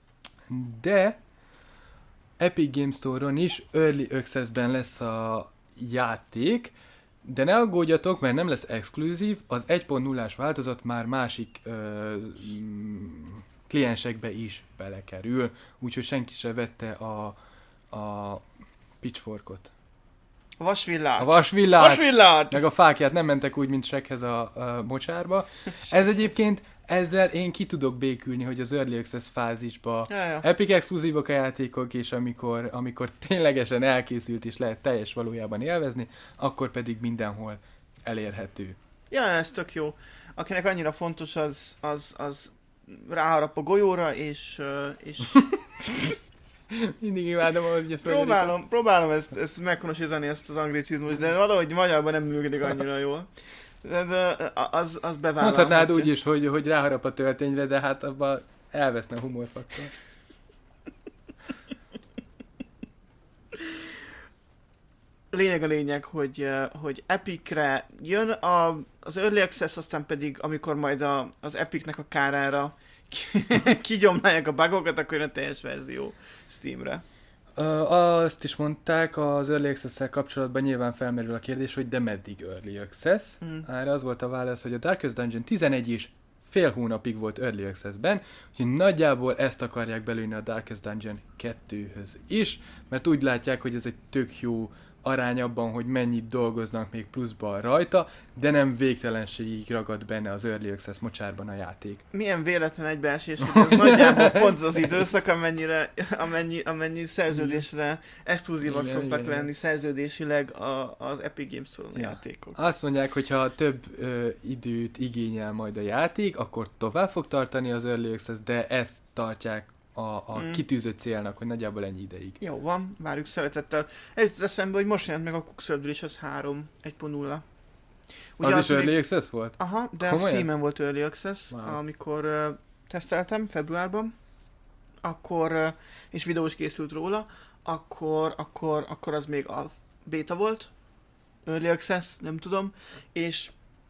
De Epic Games Store-on is Early Access-ben lesz a játék, de ne aggódjatok, mert nem lesz exkluzív, az egy pont nullás változat már másik ö, mm, kliensekbe is belekerül, úgyhogy senki se vette a, a pitchforkot. A vasvillát. A vasvillát, Vasvillát! meg a fákját, nem mentek úgy, mint Shrekhez a, a mocsárba. Ez egyébként, ezzel én ki tudok békülni, hogy az Early Access fázisba Ja, ja. Epic exkluzívok a játékok, és amikor, amikor ténylegesen elkészült és lehet teljes valójában élvezni, akkor pedig mindenhol elérhető. Ja, ez tök jó. Akinek annyira fontos, az, az, az ráharap a golyóra, és, ö, és Mindig imádom, hogy ezt mondani. próbálom, próbálom ezt, ezt meghonosítani, ezt az anglicizmust, de valahogy magyarban nem működik annyira jól. De, de az, az bevállalhatja. Mondhatnád úgy is, hogy, hogy ráharap a töltényre, de hát abban elveszne a humorfaktor. Lényeg a lényeg, hogy, eh, hogy Epicre jön a, az Early Access, aztán pedig amikor majd a, az Epicnek a kárára kigyomlálják a bugokat, akkor jön a teljes verzió Steamre. Ö, azt is mondták, az Early Access-szel kapcsolatban nyilván felmerül a kérdés, hogy de meddig Early Access? Hmm. Erre az volt a válasz, hogy a Darkest Dungeon tizenegy és fél hónapig volt Early Access-ben, úgyhogy nagyjából ezt akarják belőni a Darkest Dungeon kettőhöz is, mert úgy látják, hogy ez egy tök jó arány abban, hogy mennyit dolgoznak még pluszban rajta, de nem végtelenségig ragad benne az Early Access mocsárban a játék. Milyen véletlen egybeesés, hogy ez nagyjából pont az időszak, amennyire, amennyi, amennyi szerződésre exkluzívak Igen, szoktak igen. lenni szerződésileg a, az Epic Games Store Ja. játékok. Azt mondják, hogy ha több ö, időt igényel majd a játék, akkor tovább fog tartani az Early Access, de ezt tartják a, a Mm. kitűzött célnak, hogy nagyjából ennyi ideig. Jó van, várjuk szeretettel. Eljutott eszembe, hogy most jelent meg a Cookserve Delicious három egy pont nulla. Az is Early Access volt? Aha, de a Komolyan? Steamen volt Early Access, Wow. amikor uh, teszteltem februárban, akkor, uh, és videó is készült róla, akkor, akkor, akkor az még a beta volt, Early Access, nem tudom, és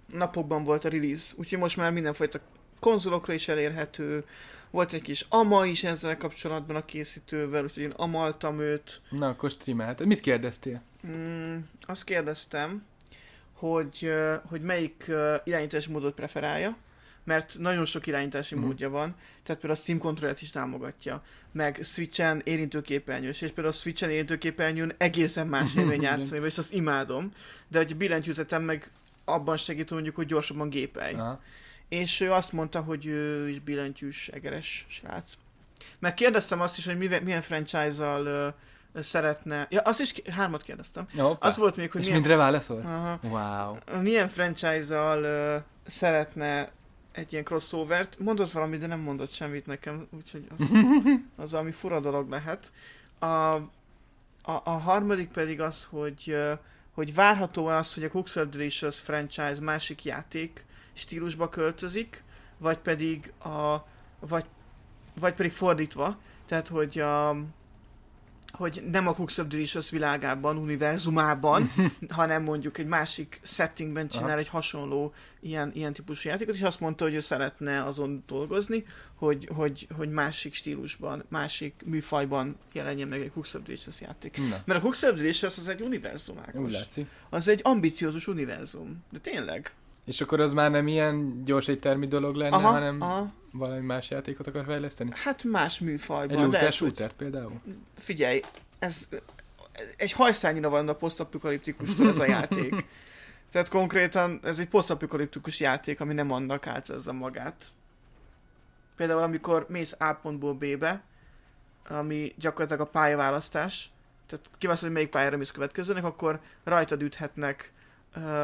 napokban volt a release, úgyhogy most már mindenfajta konzolokra is elérhető. Volt egy kis ama is ezzel kapcsolatban a készítővel, úgyhogy én amaltam őt. Na, akkor streamelt. Mit kérdeztél? Mm, azt kérdeztem, hogy, uh, hogy melyik uh, irányítási módot preferálja, mert nagyon sok irányítási mm. módja van, tehát például a Steam Controller-t is támogatja, meg Switchen érintőképernyős, és például a Switchen érintőképernyőn egészen más élmény játszani, és azt imádom, de hogy billentyűzetem meg abban segít mondjuk, hogy gyorsabban gépelj. Aha. És ő azt mondta, hogy ő is billentyűs, egeres srác. Meg kérdeztem azt is, hogy milyen, milyen franchise-zal uh, szeretne... Ja, azt is hármat kérdeztem. Hoppá. Az volt még, hogy és milyen... mindre válaszolt? Aha. Wow. Milyen franchise-zal uh, szeretne egy ilyen crossovert. Mondott valamit, de nem mondott semmit nekem, úgyhogy az, az valami fura dolog lehet. A, a, a harmadik pedig az, hogy, uh, hogy várható az, hogy a Huxley Delicious franchise másik játék stílusba költözik, vagy pedig a, vagy, vagy pedig fordítva, tehát hogy a, hogy nem a Hooks of Delicious világában, univerzumában, hanem mondjuk egy másik settingben csinál Aha. egy hasonló ilyen, ilyen típusú játékot, és azt mondta, hogy ő szeretne azon dolgozni, hogy, hogy, hogy másik stílusban, másik műfajban jelenjen meg egy Hooks of Delicious játék. Na. Mert a Hooks of Delicious az egy univerzum, Ákos. Az egy ambiciózus univerzum. De tényleg. És akkor az már nem ilyen gyors éttermi dolog lenne, aha, hanem aha. valami más játékot akar fejleszteni? Hát más műfajban. Egy looter shooter például? Figyelj, ez egy hajszányira van a posztapokaliptikustól ez a játék. Tehát konkrétan ez egy posztapokaliptikus játék, ami nem annak álcázza magát. Például amikor mész A pontból B-be, ami gyakorlatilag a pályaválasztás, tehát kiválasztod, hogy melyik pályára mész következőnek, akkor rajtad üthetnek uh,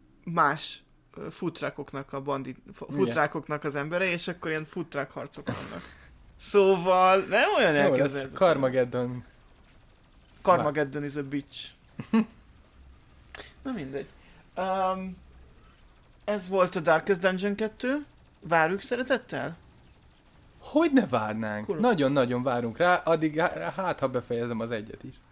más futrákoknak a bandit, futrákoknak az embere, és akkor ilyen futrák harcok vannak. Szóval nem olyan elképzelhető. Carmageddon. Carmageddon is a bitch. Na mindegy. Um, ez volt a Darkest Dungeon kettő. Várjuk szeretettel? Hogy ne várnánk? Cool. Nagyon-nagyon várunk rá, addig hát, ha befejezem az egyet is.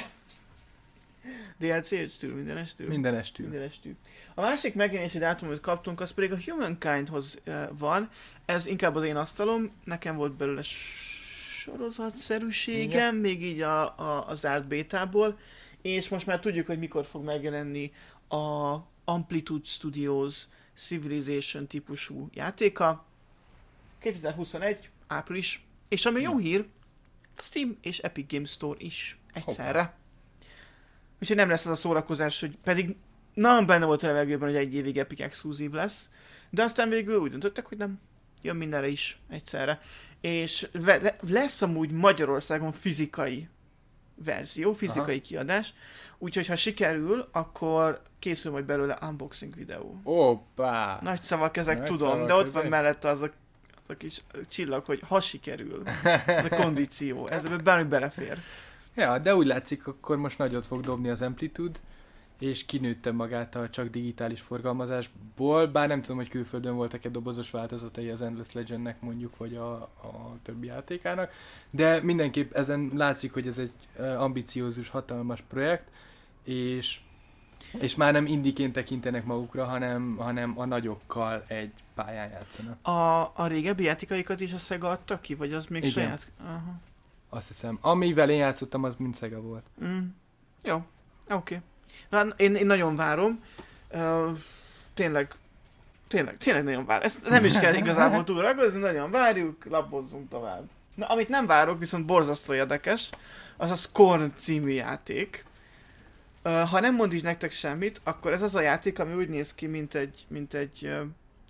dé el cé estül, minden estül? Minden estül. Minden estül. A másik megjelenési dátum, amit kaptunk, az pedig a Humankindhoz uh, van. Ez inkább az én asztalom. Nekem volt belőle sorozatszerűségem, ja. még így a, a, a zárt bétából. És most már tudjuk, hogy mikor fog megjelenni a Amplitude Studios Civilization típusú játéka. kétezer-huszonegy. április. És ami jó hír, Steam és Epic Games Store is egyszerre. Hoppá. Úgyhogy nem lesz az a szórakozás, hogy pedig nagyon benne volt a levegőben, hogy egy évig Epic exkluzív lesz, de aztán végül úgy döntöttek, hogy nem, jön mindenre is egyszerre. És ve- lesz amúgy Magyarországon fizikai verzió, fizikai Aha. kiadás, úgyhogy ha sikerül, akkor készül majd belőle unboxing videó. Hoppá! Nagy szavak ezek, Nagy tudom, szavak de ott van mellette az a, az a kis csillag, hogy ha sikerül. Ez a kondíció, ez bármi belefér. Ja, de úgy látszik, akkor most nagyot fog dobni az Amplitude, és kinőtte magát a csak digitális forgalmazásból, bár nem tudom, hogy külföldön voltak-e dobozos változatai az Endless Legendnek mondjuk, vagy a, a többi játékának, de mindenképp ezen látszik, hogy ez egy ambiciózus, hatalmas projekt, és, és már nem indiként tekintenek magukra, hanem, hanem a nagyokkal egy pályán játszanak. A, a régebbi játékaikat is a Sega adta ki, vagy az még Igen. saját? Aha. Azt hiszem. Amivel én játszottam, az mind Sega volt. Mm. Jó, oké. Okay. Én, én nagyon várom. Uh, tényleg, tényleg, tényleg nagyon várom. Ezt nem is kell igazából túl ragozni, nagyon várjuk, lapozzunk tovább. Na, amit nem várok, viszont borzasztó érdekes, az a Scorn című játék. Uh, ha nem mond is nektek semmit, akkor ez az a játék, ami úgy néz ki, mint egy, mint egy uh,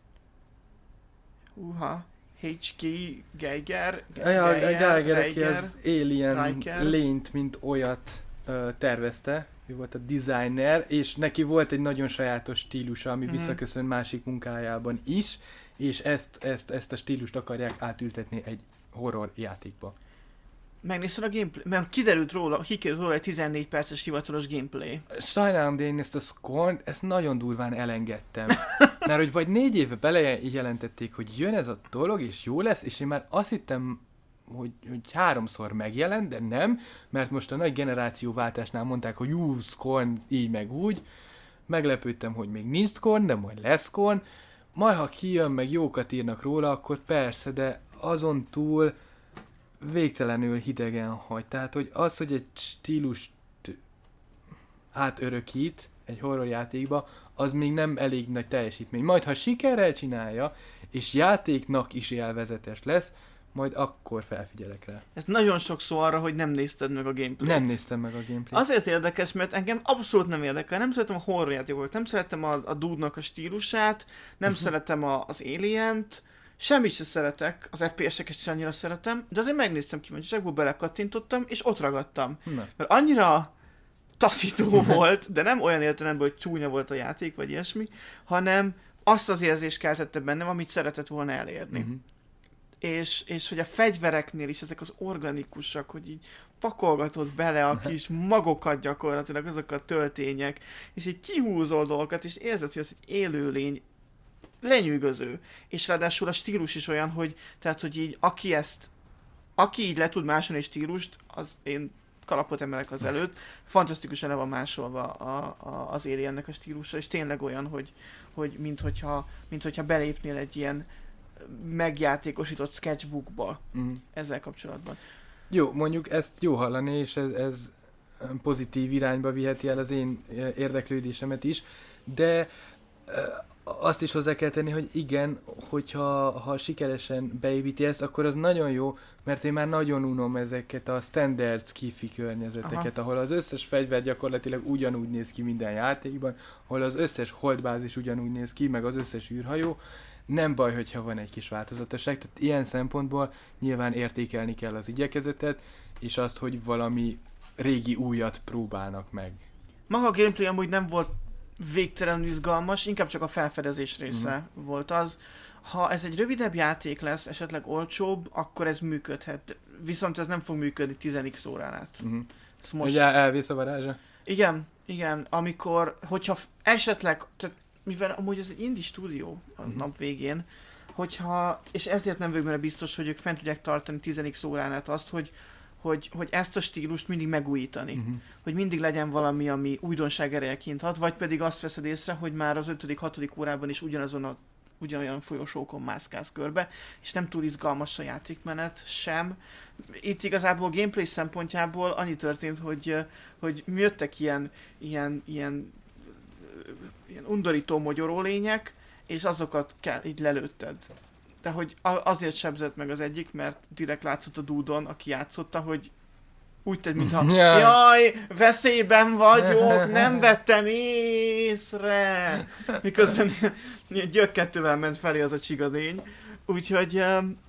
uha, há ká Geiger, Geiger, a Geiger, aki az Alien Riker. Lényt, mint olyat uh, tervezte, ő volt a designer, és neki volt egy nagyon sajátos stílusa, ami mm-hmm. visszaköszön másik munkájában is, és ezt, ezt, ezt a stílust akarják átültetni egy horror játékba. Megnézted a gameplay? Mert kiderült róla, kiderült róla egy tizennégy perces hivatalos gameplay. Sajnálom, de én ezt a Scorn, ezt nagyon durván elengedtem. Mert hogy vagy négy éve belejelentették, hogy jön ez a dolog, és jó lesz, és én már azt hittem, hogy, hogy háromszor megjelent, de nem, mert most a nagy generációváltásnál mondták, hogy jú, Scorn így meg úgy, meglepődtem, hogy még nincs Scorn, de majd lesz Scorn, majd ha kijön, meg jókat írnak róla, akkor persze, de azon túl végtelenül hidegen hagy. Tehát, hogy az, hogy egy stílust átörökít egy horrorjátékba, az még nem elég nagy teljesítmény. Majd, ha sikerrel csinálja, és játéknak is élvezetes lesz, majd akkor felfigyelek rá. Ez nagyon sok szó arra, hogy nem nézted meg a gameplayt. Nem néztem meg a gameplayt. Azért érdekes, mert engem abszolút nem érdekel. Nem szeretem a horrorjátékokat, nem szeretem a, a Dude-nak a stílusát, nem uh-huh. szeretem a, az Alien-t, semmit sem szeretek, az ef pé es-eket sem annyira szeretem, de azért megnéztem kíváncsiságból, belekattintottam, és ott ragadtam. Na. Mert annyira taszító volt, de nem olyan értelemben, hogy csúnya volt a játék, vagy ilyesmi, hanem azt az érzést keltette bennem, amit szeretett volna elérni. Uh-huh. És, és hogy a fegyvereknél is ezek az organikusak, hogy így pakolgatod bele a kis magokat gyakorlatilag, azok a töltények, és így kihúzol dolgokat, és érzed, hogy az egy élőlény, lenyűgöző. És ráadásul a stílus is olyan, hogy tehát, hogy így aki ezt, aki így le tud másolni stílust, az én kalapot emelek az előtt, fantasztikusan le van másolva a, a, az Aliennek a stílusa, és tényleg olyan, hogy, hogy mint, hogyha, mint hogyha belépnél egy ilyen megjátékosított sketchbookba mm. ezzel kapcsolatban. Jó, mondjuk ezt jó hallani, és ez, ez pozitív irányba viheti el az én érdeklődésemet is, de azt is hozzá kell tenni, hogy igen, hogyha ha sikeresen beépíti ezt, akkor az nagyon jó, mert én már nagyon unom ezeket a standard sci-fi környezeteket, aha. ahol az összes fegyver gyakorlatilag ugyanúgy néz ki minden játékban, ahol az összes holdbázis ugyanúgy néz ki, meg az összes űrhajó. Nem baj, hogyha van egy kis változatosság, tehát ilyen szempontból nyilván értékelni kell az igyekezetet, és azt, hogy valami régi újat próbálnak meg. Maga a gameplay amúgy nem volt végtelenül izgalmas, inkább csak a felfedezés része uh-huh. volt az. Ha ez egy rövidebb játék lesz, esetleg olcsóbb, akkor ez működhet. Viszont ez nem fog működni tíz x órán át. Uh-huh. Most... Ugye elvész a varázsa? Igen, igen. Amikor, hogyha esetleg, tehát mivel amúgy ez egy indie stúdió a uh-huh. nap végén, hogyha, és ezért nem vagyok benne biztos, hogy ők fent tudják tartani tíz x órán át azt, hogy Hogy, hogy ezt a stílust mindig megújítani. Uh-huh. Hogy mindig legyen valami, ami újdonság erejeként hat, vagy pedig azt veszed észre, hogy már az ötödik hatodik órában is ugyanazon a, ugyanolyan folyosókon mászkálsz körbe, és nem túl izgalmas a játékmenet sem. Itt igazából gameplay szempontjából annyi történt, hogy, hogy jöttek ilyen, ilyen, ilyen, ilyen undorító mogyoró lények, és azokat kell, így lelőtted. De hogy azért sebzett meg az egyik, mert direkt látszott a Dúdon, aki játszotta, hogy úgy tett, mintha yeah. jaj, veszélyben vagyok, nem vettem észre. Miközben gyökkettővel ment felé az a csigadény. Úgyhogy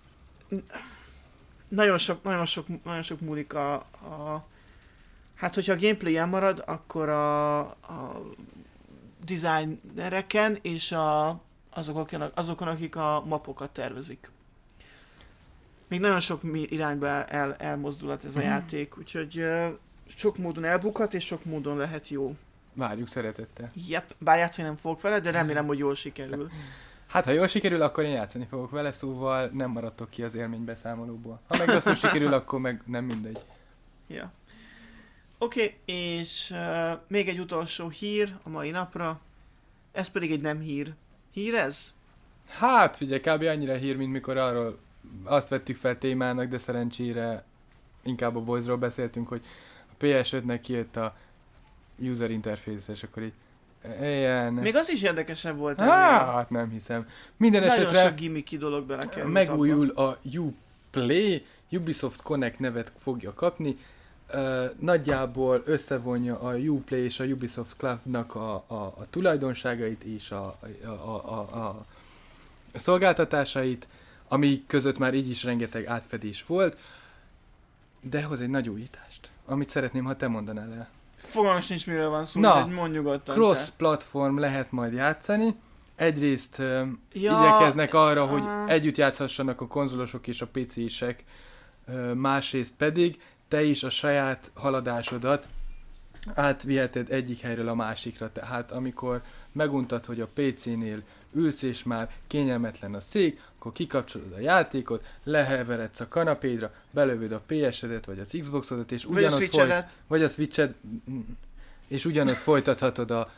nagyon sok, nagyon sok, nagyon sok múlik a, a... Hát, hogyha a gameplay elmarad, akkor a, a designereken és a Azok, azokon, akik a mapokat tervezik. Még nagyon sok irányba el, elmozdulat ez a mm. játék, úgyhogy uh, sok módon elbukhat, és sok módon lehet jó. Várjuk szeretettel. Yep, bár játszani nem fogok vele, de remélem, hogy jól sikerül. Hát, ha jól sikerül, akkor én játszani fogok vele, szóval nem maradtok ki az élménybeszámolóból. Ha meg rosszul sikerül, akkor meg nem mindegy. Ja. Oké, okay, és uh, még egy utolsó hír a mai napra. Ez pedig egy nem hír. Hír ez? Hát figyelj, kb. Annyira hír, mint mikor arról azt vettük fel témának, de szerencsére inkább a Voice-ról beszéltünk, hogy a pé es ötnek kijött a user interface, és akkor így ilyen... Még az is érdekesebb volt. Hát nem hiszem. Minden nagyon esetre sok gimmicky dolog belekerült. Megújul a Uplay, Ubisoft Connect nevet fogja kapni. Uh, nagyjából összevonja a Uplay és a Ubisoft Cloud-nak a, a, a tulajdonságait és a, a, a, a, a szolgáltatásait, amik között már így is rengeteg átfedés volt, de hoz egy nagy újítást, amit szeretném, ha te mondanál el. Fogalmas nincs, miről van szó, Na, hogy mondj nyugodtan. cross-platform lehet majd játszani. Egyrészt uh, ja, igyekeznek arra, uh, hogy együtt játszhassanak a konzolosok és a pé cések, uh, másrészt pedig te is a saját haladásodat átviheted egyik helyről a másikra. Tehát amikor meguntad, hogy a pé cénél ülsz és már kényelmetlen a szék, akkor kikapcsolod a játékot, leheveredsz a kanapédra, belövöd a pé es-edet vagy az Xboxodat, és ugyanott folyt, vagy a Switched, és ugyanott folytathatod a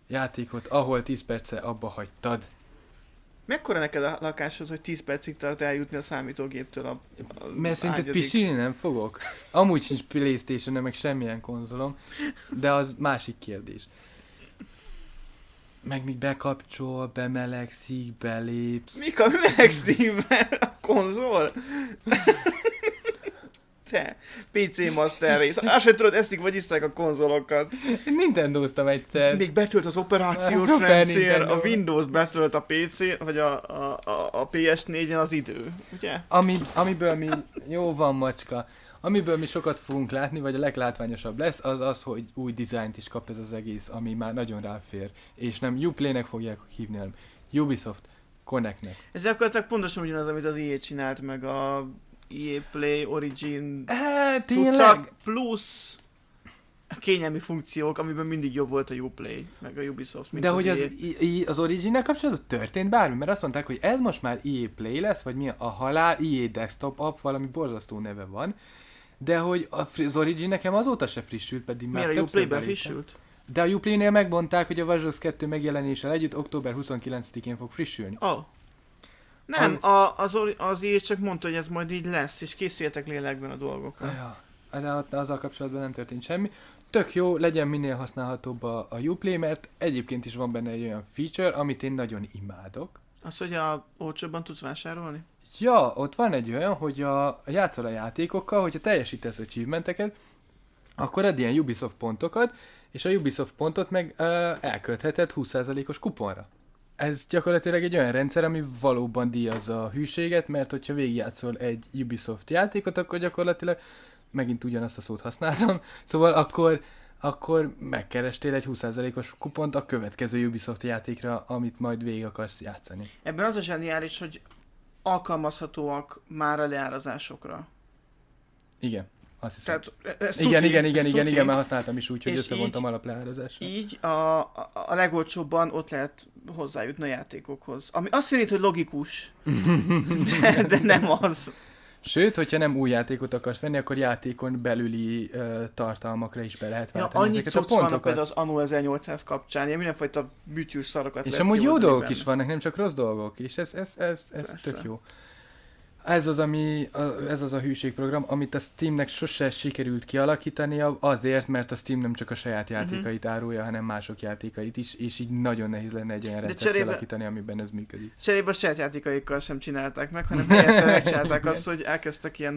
játékot, ahol tíz perce abba hagytad. Mekkora neked a lakásod, hogy tíz percig tart eljutni a számítógéptől a, a Mert szerinted ágyadig? pisilni nem fogok? Amúgy sincs PlayStation, meg semmilyen konzolom, de az másik kérdés. Meg még bekapcsol, bemelegszik, belépsz. Mika, mi melegszik be a konzol? Te, pé cé Master Race. Azt sem tudod, eszik vagy iszták a konzolokat. Nintendoztam egyszer. Még betölt az operációs A Super rendszer, Nintendo. a Windows betölt a pé cé, vagy a, a, a, a pé es négyen az idő, ugye? Ami, amiből mi, jó van macska, amiből mi sokat fogunk látni, vagy a leglátványosabb lesz, az az, hogy új dizájnt is kap ez az egész, ami már nagyon ráfér. És nem Uplay-nek fogják hívni, hanem Ubisoft Connectnek. Ez gyakorlatilag pontosan ugyanaz, amit az i á csinált, meg a i á Play Origin Hát cuccak, tényleg? plusz a kényelmi funkciók, amiben mindig jobb volt a Uplay, meg a Ubisoft, mint De az hogy í á. az, i- i- az Origin-nel kapcsolatban történt bármi, mert azt mondták, hogy ez most már i á Play lesz, vagy mi a halál, i á Desktop app, valami borzasztó neve van, de hogy a fri- az Origin nekem azóta se frissült, pedig már Miért a többször Uplay-ben beléptem. frissült? De a Uplay-nél megmondták, hogy a Watch Dogs kettő megjelenéssel együtt október huszonkilencedikén fog frissülni. Oh. Nem, a, az, ori- az í á csak mondta, hogy ez majd így lesz, és készüljetek lélekben a dolgokra. Ja, de ott azzal kapcsolatban nem történt semmi. Tök jó, legyen minél használhatóbb a, a Uplay, mert egyébként is van benne egy olyan feature, amit én nagyon imádok. Az, hogy a olcsóbban tudsz vásárolni? Ja, ott van egy olyan, hogy a, játszol a játékokkal, hogyha teljesítesz achievementeket, akkor ad ilyen Ubisoft pontokat, és a Ubisoft pontot meg uh, elköltheted húsz százalékos kuponra. Ez gyakorlatilag egy olyan rendszer, ami valóban díjazza a hűséget, mert hogyha végigjátszol egy Ubisoft játékot, akkor gyakorlatilag, megint ugyanazt a szót használtam, szóval akkor, akkor megkerestél egy húsz százalékos kupont a következő Ubisoft játékra, amit majd végig akarsz játszani. Ebben az a zseniális, hogy alkalmazhatóak már a leárazásokra. Igen, azt hiszem. Tehát ez Igen, tuti, igen, ez igen, igen, tuti. igen, mert használtam is úgy, hogy És összevontam így- alapleárazásra. Így a, a, a legolcsóbban ott lehet hozzájutni a játékokhoz. Ami azt jelenti, hogy logikus, de, de nem az. Sőt, hogyha nem új játékot akarsz venni, akkor játékon belüli uh, tartalmakra is be lehet Ja, váltani annyit ezeket a cucc vannak pontokat. például az Anno ezernyolcszáz kapcsán, ilyen mindenfajta bütyűs szarokat És lehet amúgy jó kioldani dolgok benne. is vannak, nem csak rossz dolgok, és ez, ez, ez, ez Persze. tök jó. Ez az, ami, a, ez az a hűségprogram, amit a Steamnek sose sikerült kialakítania, azért, mert a Steam nem csak a saját játékait árulja, hanem mások játékait is, és így nagyon nehéz lenne egy olyan rendszert cserébe- kialakítani, amiben ez működik. Cserébe a saját játékaikkal sem csinálták meg, hanem helyette megcsinálták Igen. azt, hogy elkezdtek ilyen...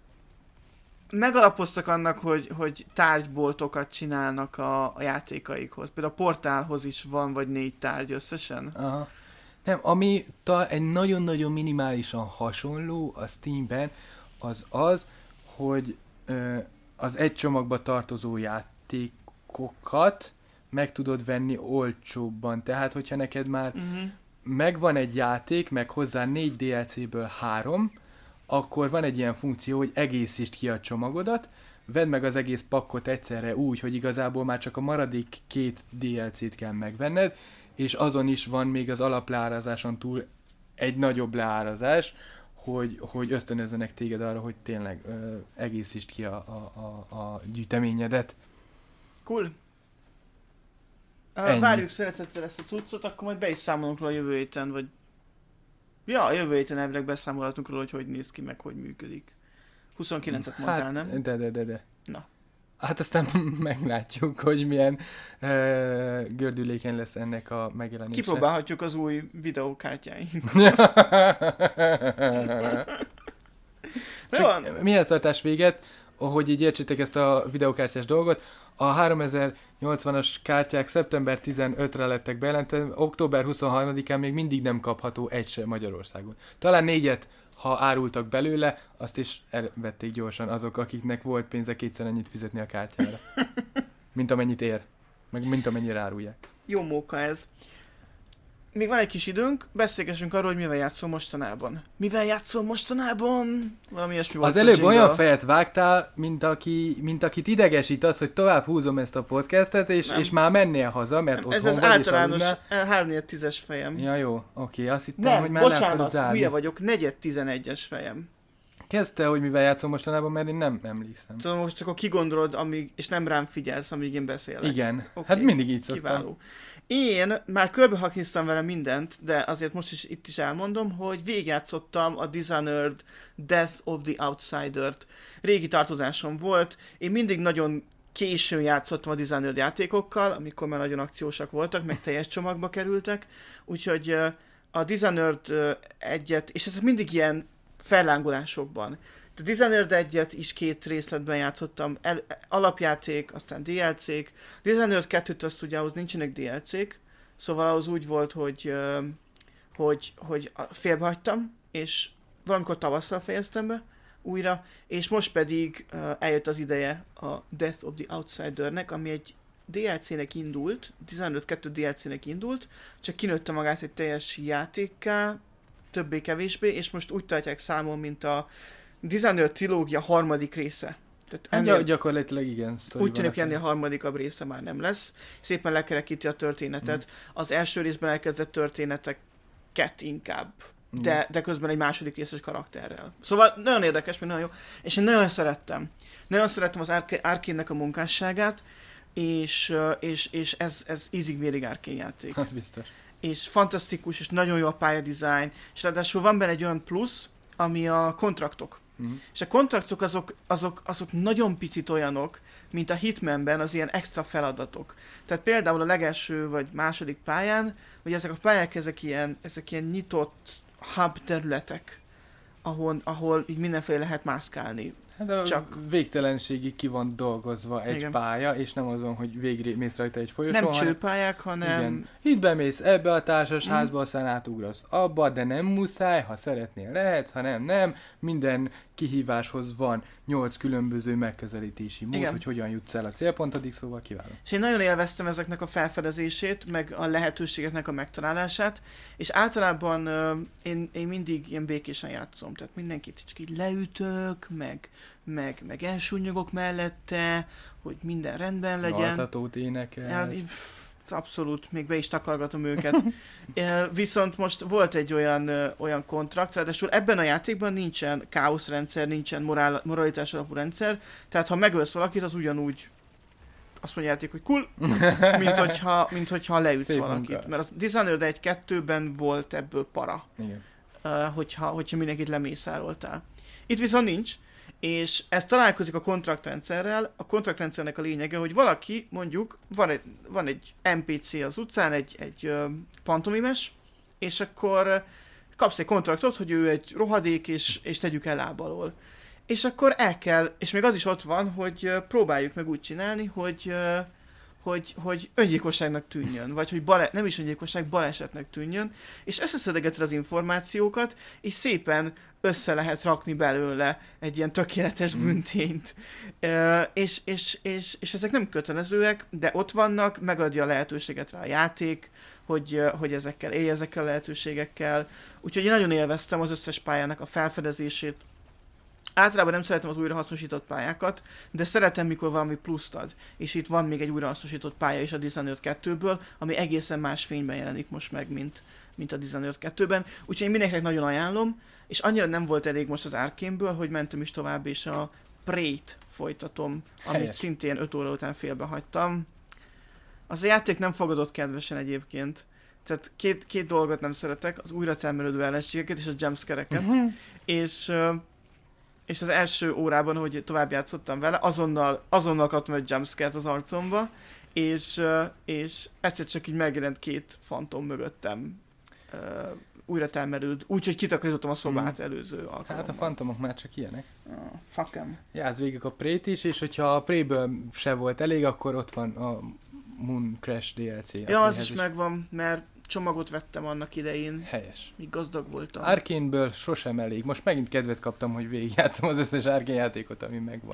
Megalapoztak annak, hogy, hogy tárgyboltokat csinálnak a, a játékaikhoz. Például a Portálhoz is van vagy négy tárgy összesen. Aha. Nem, ami ta, egy nagyon-nagyon minimálisan hasonló a Steamben, az az, hogy ö, az egy csomagba tartozó játékokat meg tudod venni olcsóbban. Tehát, hogyha neked már Uh-huh. megvan egy játék, meg hozzá négy dé el cé-ből három, akkor van egy ilyen funkció, hogy egészítsd ki a csomagodat, vedd meg az egész pakkot egyszerre úgy, hogy igazából már csak a maradék két dé el cé-t kell megvenned, és azon is van még az alapleárazáson túl egy nagyobb leárazás, hogy, hogy ösztönözzenek téged arra, hogy tényleg ö, egészítsd ki a, a, a, a gyűjteményedet. Cool. Ennyi. Uh, várjuk szeretettel ezt a cuccot, akkor majd be is számolunk róla a jövő héten, vagy... Ja, a jövő héten elvileg beszámolhatunk róla, hogy hogy néz ki, meg hogy működik. huszonkilencet mondtál, Hát, nem? De, de, de, de. Na. Hát aztán meglátjuk, hogy milyen ö, gördülékeny lesz ennek a megjelenése. Kipróbálhatjuk az új videókártyáink. Jó van. Csak mihez tartás véget, hogy így értsétek ezt a videokártyás dolgot, a háromezernyolcvanas kártyák szeptember tizenötödikére lettek bejelentve, október huszonharmadikán még mindig nem kapható egy se Magyarországon. Talán négyet, ha árultak belőle, azt is elvették gyorsan azok, akiknek volt pénze kétszer ennyit fizetni a kártyára. Mint amennyit ér. Meg mint amennyire árulják. Jó móka ez. Még van egy kis időnk, beszélgessünk arról, hogy mivel játszol mostanában. Mivel játszol mostanában? Valami ilyesmi volt Az a előbb jingle. olyan fejet vágtál, mint, aki, mint akit idegesít az, hogy tovább húzom ezt a podcastet, és, Nem. és már mennél haza, mert Ez otthon az vagy, általános és aludnál. három tízes fejem. Ja, jó, oké, azt hittem, Nem, hogy már le akarod bocsánat, zárni. hülye vagyok, negyed tizenegyes fejem. Kezdte, hogy mivel játszom mostanában, mert én nem emlékszem. Tudom, most csak akkor kigondolod, amíg, és nem rám figyelsz, amíg én beszélek. Igen, Okay. hát mindig így szoktam. Kiváló. Én már körbehakiztam vele mindent, de azért most is itt is elmondom, hogy végigjátszottam a Dishonored Death of the Outsider-t. Régi tartozásom volt, én mindig nagyon későn játszottam a Dishonored játékokkal, amikor már nagyon akciósak voltak, meg teljes csomagba kerültek, úgyhogy a Dishonored egyet, és ez mindig ilyen fellángolásokban. A Dishonored egyet is két részletben játszottam, el, alapjáték, aztán dé el cé-k. Dishonored kettőt azt ugye ahhoz nincsenek dé el cé-k, szóval ahhoz úgy volt, hogy, hogy, hogy félbehagytam, és valamikor tavasszal fejeztem be újra, és most pedig eljött az ideje a Death of the Outsider-nek, ami egy dé el cé-nek indult, Dishonored kettő dé el cé-nek indult, csak kinőtte magát egy teljes játékká, többé-kevésbé, és most úgy tartják számon, mint a Dishonored trilógia harmadik része. Tehát ennél, hát gyakorlatilag igen. Úgy tűnik, hogy ennél a harmadikabb része már nem lesz. Szépen lekerekíti a történetet. Mm. Az első részben elkezdett történeteket inkább. Mm. De, de közben egy második részes karakterrel. Szóval nagyon érdekes, még nagyon jó. És én nagyon szerettem. Nagyon szerettem az Arkane-nek a munkásságát, és, és, és ez, ez ízig-vérig Arkane játék. Az biztos. És fantasztikus, és nagyon jó a pályadizájn, és ráadásul van benne egy olyan plusz, ami a kontraktok. Mm. És a kontraktok azok, azok, azok nagyon picit olyanok, mint a Hitmanben az ilyen extra feladatok. Tehát például a legelső vagy második pályán, hogy ezek a pályák ezek ilyen, ezek ilyen nyitott hub területek, ahol, ahol így mindenféle lehet mászkálni. Hát a Csak... végtelenségig ki van dolgozva egy igen. pálya, és nem azon, hogy végre mész rajta egy folyosón. Nem csőpályák, hanem... Igen. Itt bemész ebbe a társasházba, mm. aztán átugrasz abba, de nem muszáj, ha szeretnél lehetsz, ha nem, nem. Minden kihíváshoz van nyolc különböző megközelítési mód, igen. hogy hogyan jutsz el a célpontodig, szóval kiváló. És én nagyon élveztem ezeknek a felfedezését, meg a lehetőségeknek a megtalálását, és általában uh, én, én mindig ilyen békésen játszom, tehát mindenkit csak így leütök, meg, meg, meg elsúnyogok mellette, hogy minden rendben legyen. Altatót énekel. Ja, abszolút, még be is takargatom őket. Viszont most volt egy olyan, olyan kontrakt, ráadásul ebben a játékban nincsen káoszrendszer, nincsen morál, moralitás alapú rendszer, tehát ha megölsz valakit, az ugyanúgy azt mondja játék, hogy cool, mint hogyha, mint hogyha leütsz szép valakit. Munka. Mert a Dishonored egy kettőben volt ebből para, igen. hogyha, hogyha mindenkit lemészároltál. Itt viszont nincs, és ez találkozik a kontraktrendszerrel. A kontraktrendszernek a lényege, hogy valaki, mondjuk, van egy, van egy en pé cé az utcán, egy, egy uh, pantomimes, és akkor uh, kapsz egy kontraktot, hogy ő egy rohadék, és, és tegyük el lábalól. És akkor el kell, és még az is ott van, hogy uh, próbáljuk meg úgy csinálni, hogy, uh, hogy, hogy öngyilkosságnak tűnjön, vagy hogy bale, nem is öngyilkosság, balesetnek tűnjön, és összeszedegeted az információkat, és szépen össze lehet rakni belőle egy ilyen tökéletes büntényt. Mm. Uh, és, és, és, és ezek nem kötelezőek, de ott vannak, megadja a lehetőséget rá a játék, hogy, uh, hogy ezekkel élj, ezekkel a lehetőségekkel. Úgyhogy én nagyon élveztem az összes pályának a felfedezését. Általában nem szeretem az újrahasznosított pályákat, de szeretem, mikor valami pluszt ad. És itt van még egy újrahasznosított pálya is a Dishonored kettőből, ami egészen más fényben jelenik most meg, mint, mint a Dishonored kettőben. Úgyhogy én mindenkinek nagyon ajánlom, és annyira nem volt elég most az Arkane-ből, hogy mentem is tovább, és a Prey-t folytatom, amit helyes. Szintén öt óra után félbehagytam. Az a játék nem fogadott kedvesen egyébként. Tehát két, két dolgot nem szeretek, az újratermelődő ellenségeket és a jumpscare-eket. Uh-huh. És... és az első órában, hogy tovább játszottam vele, azonnal, azonnal kaptam egy jumpscare-t az arcomba, és, és egyszer csak így megjelent két fantom mögöttem uh, újra termelőd, úgyhogy kitakarítottam a szobát mm. előző alkalommal. Hát a fantomok már csak ilyenek. Oh, fuck em. Játsz végig a Prey-t is, és hogyha a Prey-ből se volt elég, akkor ott van a Moon Crash dé el cé. Ja, az is, is megvan, mert csomagot vettem annak idején. Helyes. Míg gazdag voltam. Arkane-ből sosem elég. Most megint kedvet kaptam, hogy végigjátszom az összes Arkane játékot, ami megvan.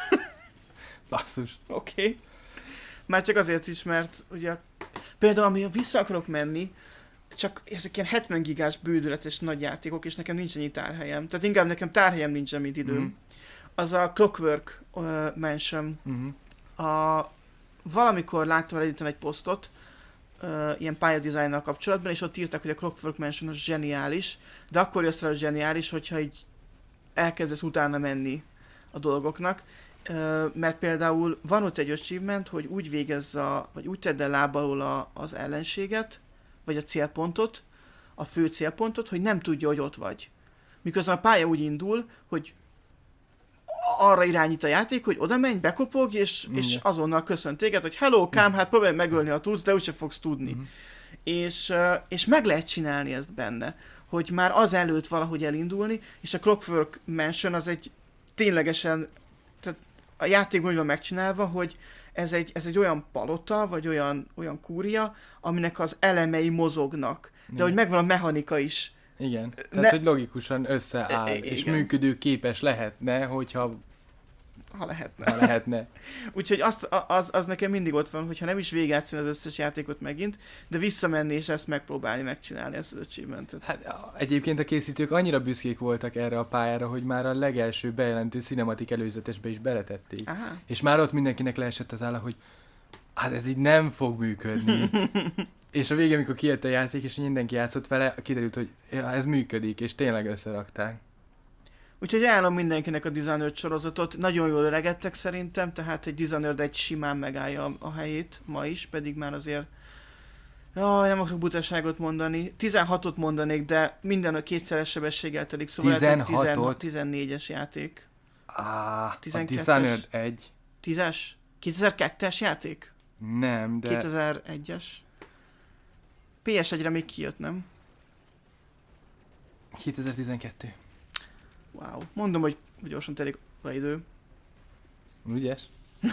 Basszus. Oké. Okay. Már csak azért is, mert ugye például, ami vissza akarok menni, csak ezek ilyen hetven gigás bődületes nagy játékok, és nekem nincs ennyi tárhelyem. Tehát inkább nekem tárhelyem nincsen, mint időm. Mm. Az a Clockwork uh, Mansion. Mm-hmm. A, valamikor láttam Redditen egy posztot, Uh, ilyen pályadizájnnal kapcsolatban, és ott írták, hogy a Clockwork Mansion az zseniális, de akkor jössz rá, hogy zseniális, hogyha így elkezdesz utána menni a dolgoknak, mert például van ott egy achievement, hogy úgy végezz a, vagy úgy tedd el láb alól a, az ellenséget, vagy a célpontot, a fő célpontot, hogy nem tudja, hogy ott vagy. Miközben a pálya úgy indul, hogy arra irányít a játék, hogy oda menj, bekopog, és, és azonnal köszönt téged, hogy hello, kám, hát próbálj megölni, ha tudsz, de úgyse fogsz tudni. Mm. És, és meg lehet csinálni ezt benne, hogy már azelőtt valahogy elindulni, és a Clockwork Mansion az egy ténylegesen, tehát a játékban van megcsinálva, hogy ez egy, ez egy olyan palota, vagy olyan, olyan kúria, aminek az elemei mozognak, de igen. hogy megvan a mechanika is. Igen, tehát ne... hogy logikusan összeáll, I- és működőképes lehetne, hogyha... Ha lehetne. Ha lehetne. Úgyhogy azt, az, az nekem mindig ott van, hogyha nem is végigjátszani az összes játékot megint, de visszamenni és ezt megpróbálni megcsinálni, ezt az achievementet. Hát egyébként a készítők annyira büszkék voltak erre a pályára, hogy már a legelső bejelentő cinematik előzetesbe is beletették. Aha. És már ott mindenkinek leesett az álla, hogy hát ez így nem fog működni. És a végén, amikor kijött a játék, és mindenki játszott vele, kiderült, hogy ja, ez működik, és tényleg összerakták. Úgyhogy ajánlom mindenkinek a Dishonored sorozatot. Nagyon jól öregedtek szerintem, tehát egy Dishonored egy simán megállja a, a helyét ma is, pedig már azért... Jaj, nem akarok butaságot mondani. tizenhatot mondanék, de minden a kétszeres sebességgel telik, szóval tizenhatot? tizennégyes játék. Á, a Dishonored egy. tízes? kétezer-kettes játék? Nem, de... kétezer-egyes? pé es egyre még kijött, nem? kétezer-tizenkettő. Wow. Mondom, hogy gyorsan telik a idő. Ügyes?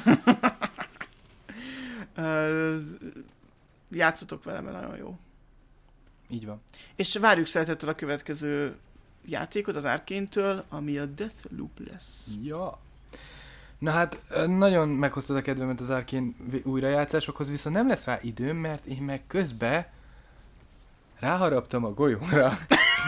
uh, játszatok vele, mert nagyon jó. Így van. És várjuk szeretettel a következő játékot az Arkane-től, ami a Deathloop lesz. Ja. Na hát, nagyon meghoztad a kedvemet az Arkane újrajátszásokhoz, viszont nem lesz rá időm, mert én meg közben ráharaptam a golyóra,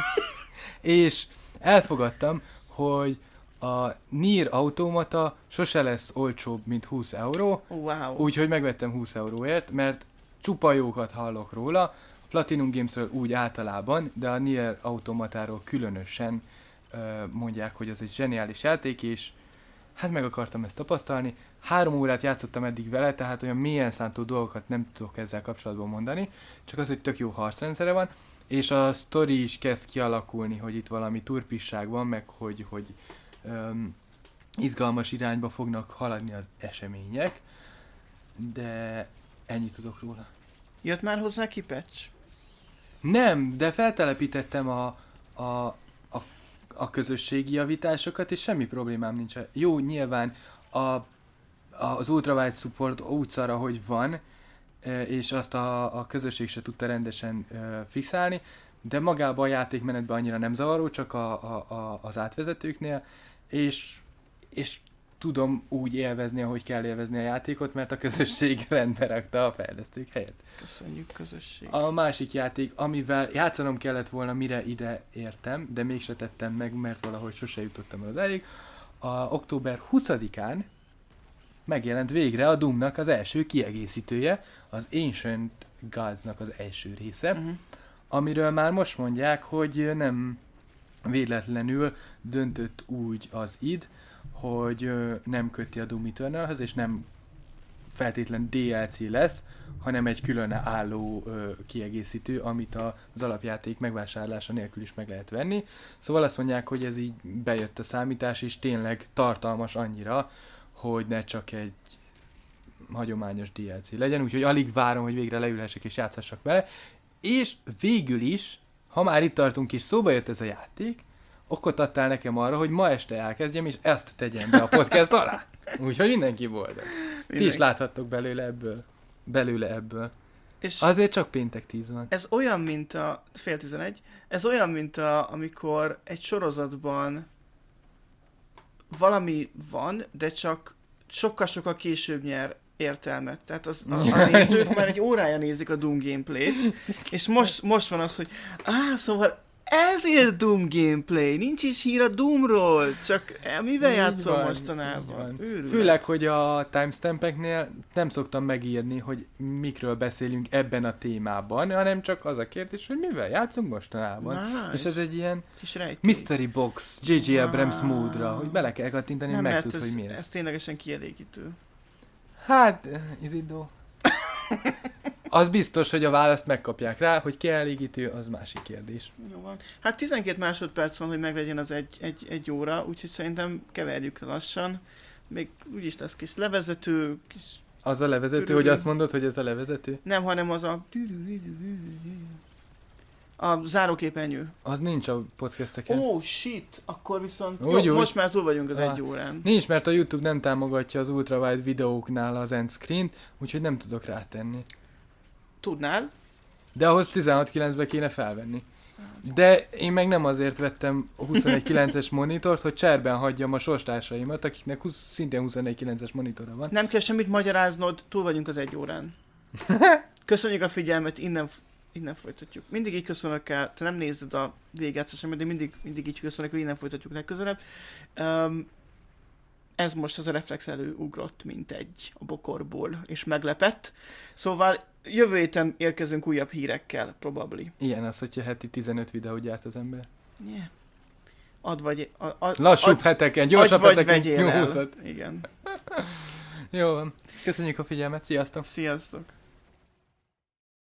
és elfogadtam, hogy a Nier Automata sose lesz olcsóbb, mint húsz euró, oh, wow. úgyhogy megvettem húsz euróért, mert csupa jókat hallok róla, a Platinum Gamesről úgy általában, de a Nier Automatáról különösen uh, mondják, hogy az egy zseniális játék, és hát meg akartam ezt tapasztalni. Három órát játszottam eddig vele, tehát olyan mélyen szántó dolgokat nem tudok ezzel kapcsolatban mondani, csak az, hogy tök jó harcrendszere van, és a sztori is kezd kialakulni, hogy itt valami turpisság van, meg hogy, hogy um, izgalmas irányba fognak haladni az események, de ennyit tudok róla. Jött már hozzá ki patch? Nem, de feltelepítettem a, a, a, a közösségi javításokat, és semmi problémám nincs. Jó, nyilván a, az ultrawide support úgy szar, ahogy van, és azt a, a közösség se tudta rendesen uh, fixálni, de magában a játékmenetben annyira nem zavaró, csak a, a, a, az átvezetőknél, és, és tudom úgy élvezni, ahogy kell élvezni a játékot, mert a közösség rendbe rakta a fejlesztők helyett. Köszönjük, közösség. A másik játék, amivel játszanom kellett volna, mire ide értem, de mégse tettem meg, mert valahogy sose jutottam el odáig, a október huszadikán megjelent végre a Doomnak az első kiegészítője, az Ancient Gods-nak az első része, uh-huh. amiről már most mondják, hogy nem véletlenül döntött úgy az id, hogy nem köti a Doom Eternalhez, és nem feltétlen dé el cé lesz, hanem egy külön álló ö, kiegészítő, amit az alapjáték megvásárlása nélkül is meg lehet venni. Szóval azt mondják, hogy ez így bejött a számítás, és tényleg tartalmas annyira, hogy ne csak egy hagyományos dé el cé legyen, úgyhogy alig várom, hogy végre leülhessek és játszhassak vele, és végül is, ha már itt tartunk és szóba jött ez a játék, okot adtál nekem arra, hogy ma este elkezdjem, és ezt tegyem be a podcast alá. Úgyhogy mindenki boldog. Ti is láthattok belőle ebből. Belőle ebből. És azért csak péntek tíz van. Ez olyan, mint a fél tizenegy, ez olyan, mint a, amikor egy sorozatban valami van, de csak sokkal-sokkal később nyer értelmet. Tehát az, a, a nézők már egy órája nézik a Doom gameplayt, és most, most van az, hogy áh, szóval ezért Doom gameplay, nincs is hír a Doomról, csak eh, mivel Így játszol van, így mostanában? van. Őrület. Főleg, hogy a timestampeknél nem szoktam megírni, hogy mikről beszélünk ebben a témában, hanem csak az a kérdés, hogy mivel játszunk mostanában. Nice. És ez egy ilyen Kis rejtély. mystery box J J Abrams módra, hogy bele kell kattintani, Nem, hogy mert megtud, ez, hogy mi ez. ez ténylegesen kielégítő. Hát, Izidó. Az biztos, hogy a választ megkapják rá, hogy kielégítő, az másik kérdés. Jó van. Hát tizenkét másodperc van, hogy meglegyen az egy, egy, egy óra, úgyhogy szerintem keverjük le lassan. Még úgyis lesz kis levezető, kis... Az a levezető, hogy azt mondod, hogy ez a levezető? Nem, hanem az a... A záróképernyő. Az nincs a podcasteken. Oh shit, akkor viszont... Úgy, Jó, úgy. most már túl vagyunk az Ah. egy órán. Nincs, mert a YouTube nem támogatja az ultrawide videóknál az end screen, úgyhogy nem tudok rátenni. Tudnál? De ahhoz tizenhat kilencbe kéne felvenni. De én meg nem azért vettem a huszonegy kilences monitort, hogy cserben hagyjam a sorstársaimat, akiknek húsz, szintén huszonegy kilences monitora van. Nem kell semmit magyaráznod, túl vagyunk az egy órán. Köszönjük a figyelmet, innen, innen folytatjuk. Mindig így köszönök el, te nem nézed a végjátszásomat, de mindig, mindig így köszönök, hogy innen folytatjuk legközelebb. Um, ez most az a reflex előugrott, mint egy a bokorból, és meglepett. Szóval jövő héten érkezünk újabb hírekkel, probably. Ilyen az, hogyha heti tizenöt videót gyárt az ember. Yeah. Ad vagy... A, a, Lassúbb ad, heteken, gyorsabb vagy heteken, vegyél el. nyolcat. Igen. Jó van. Köszönjük a figyelmet, sziasztok! Sziasztok!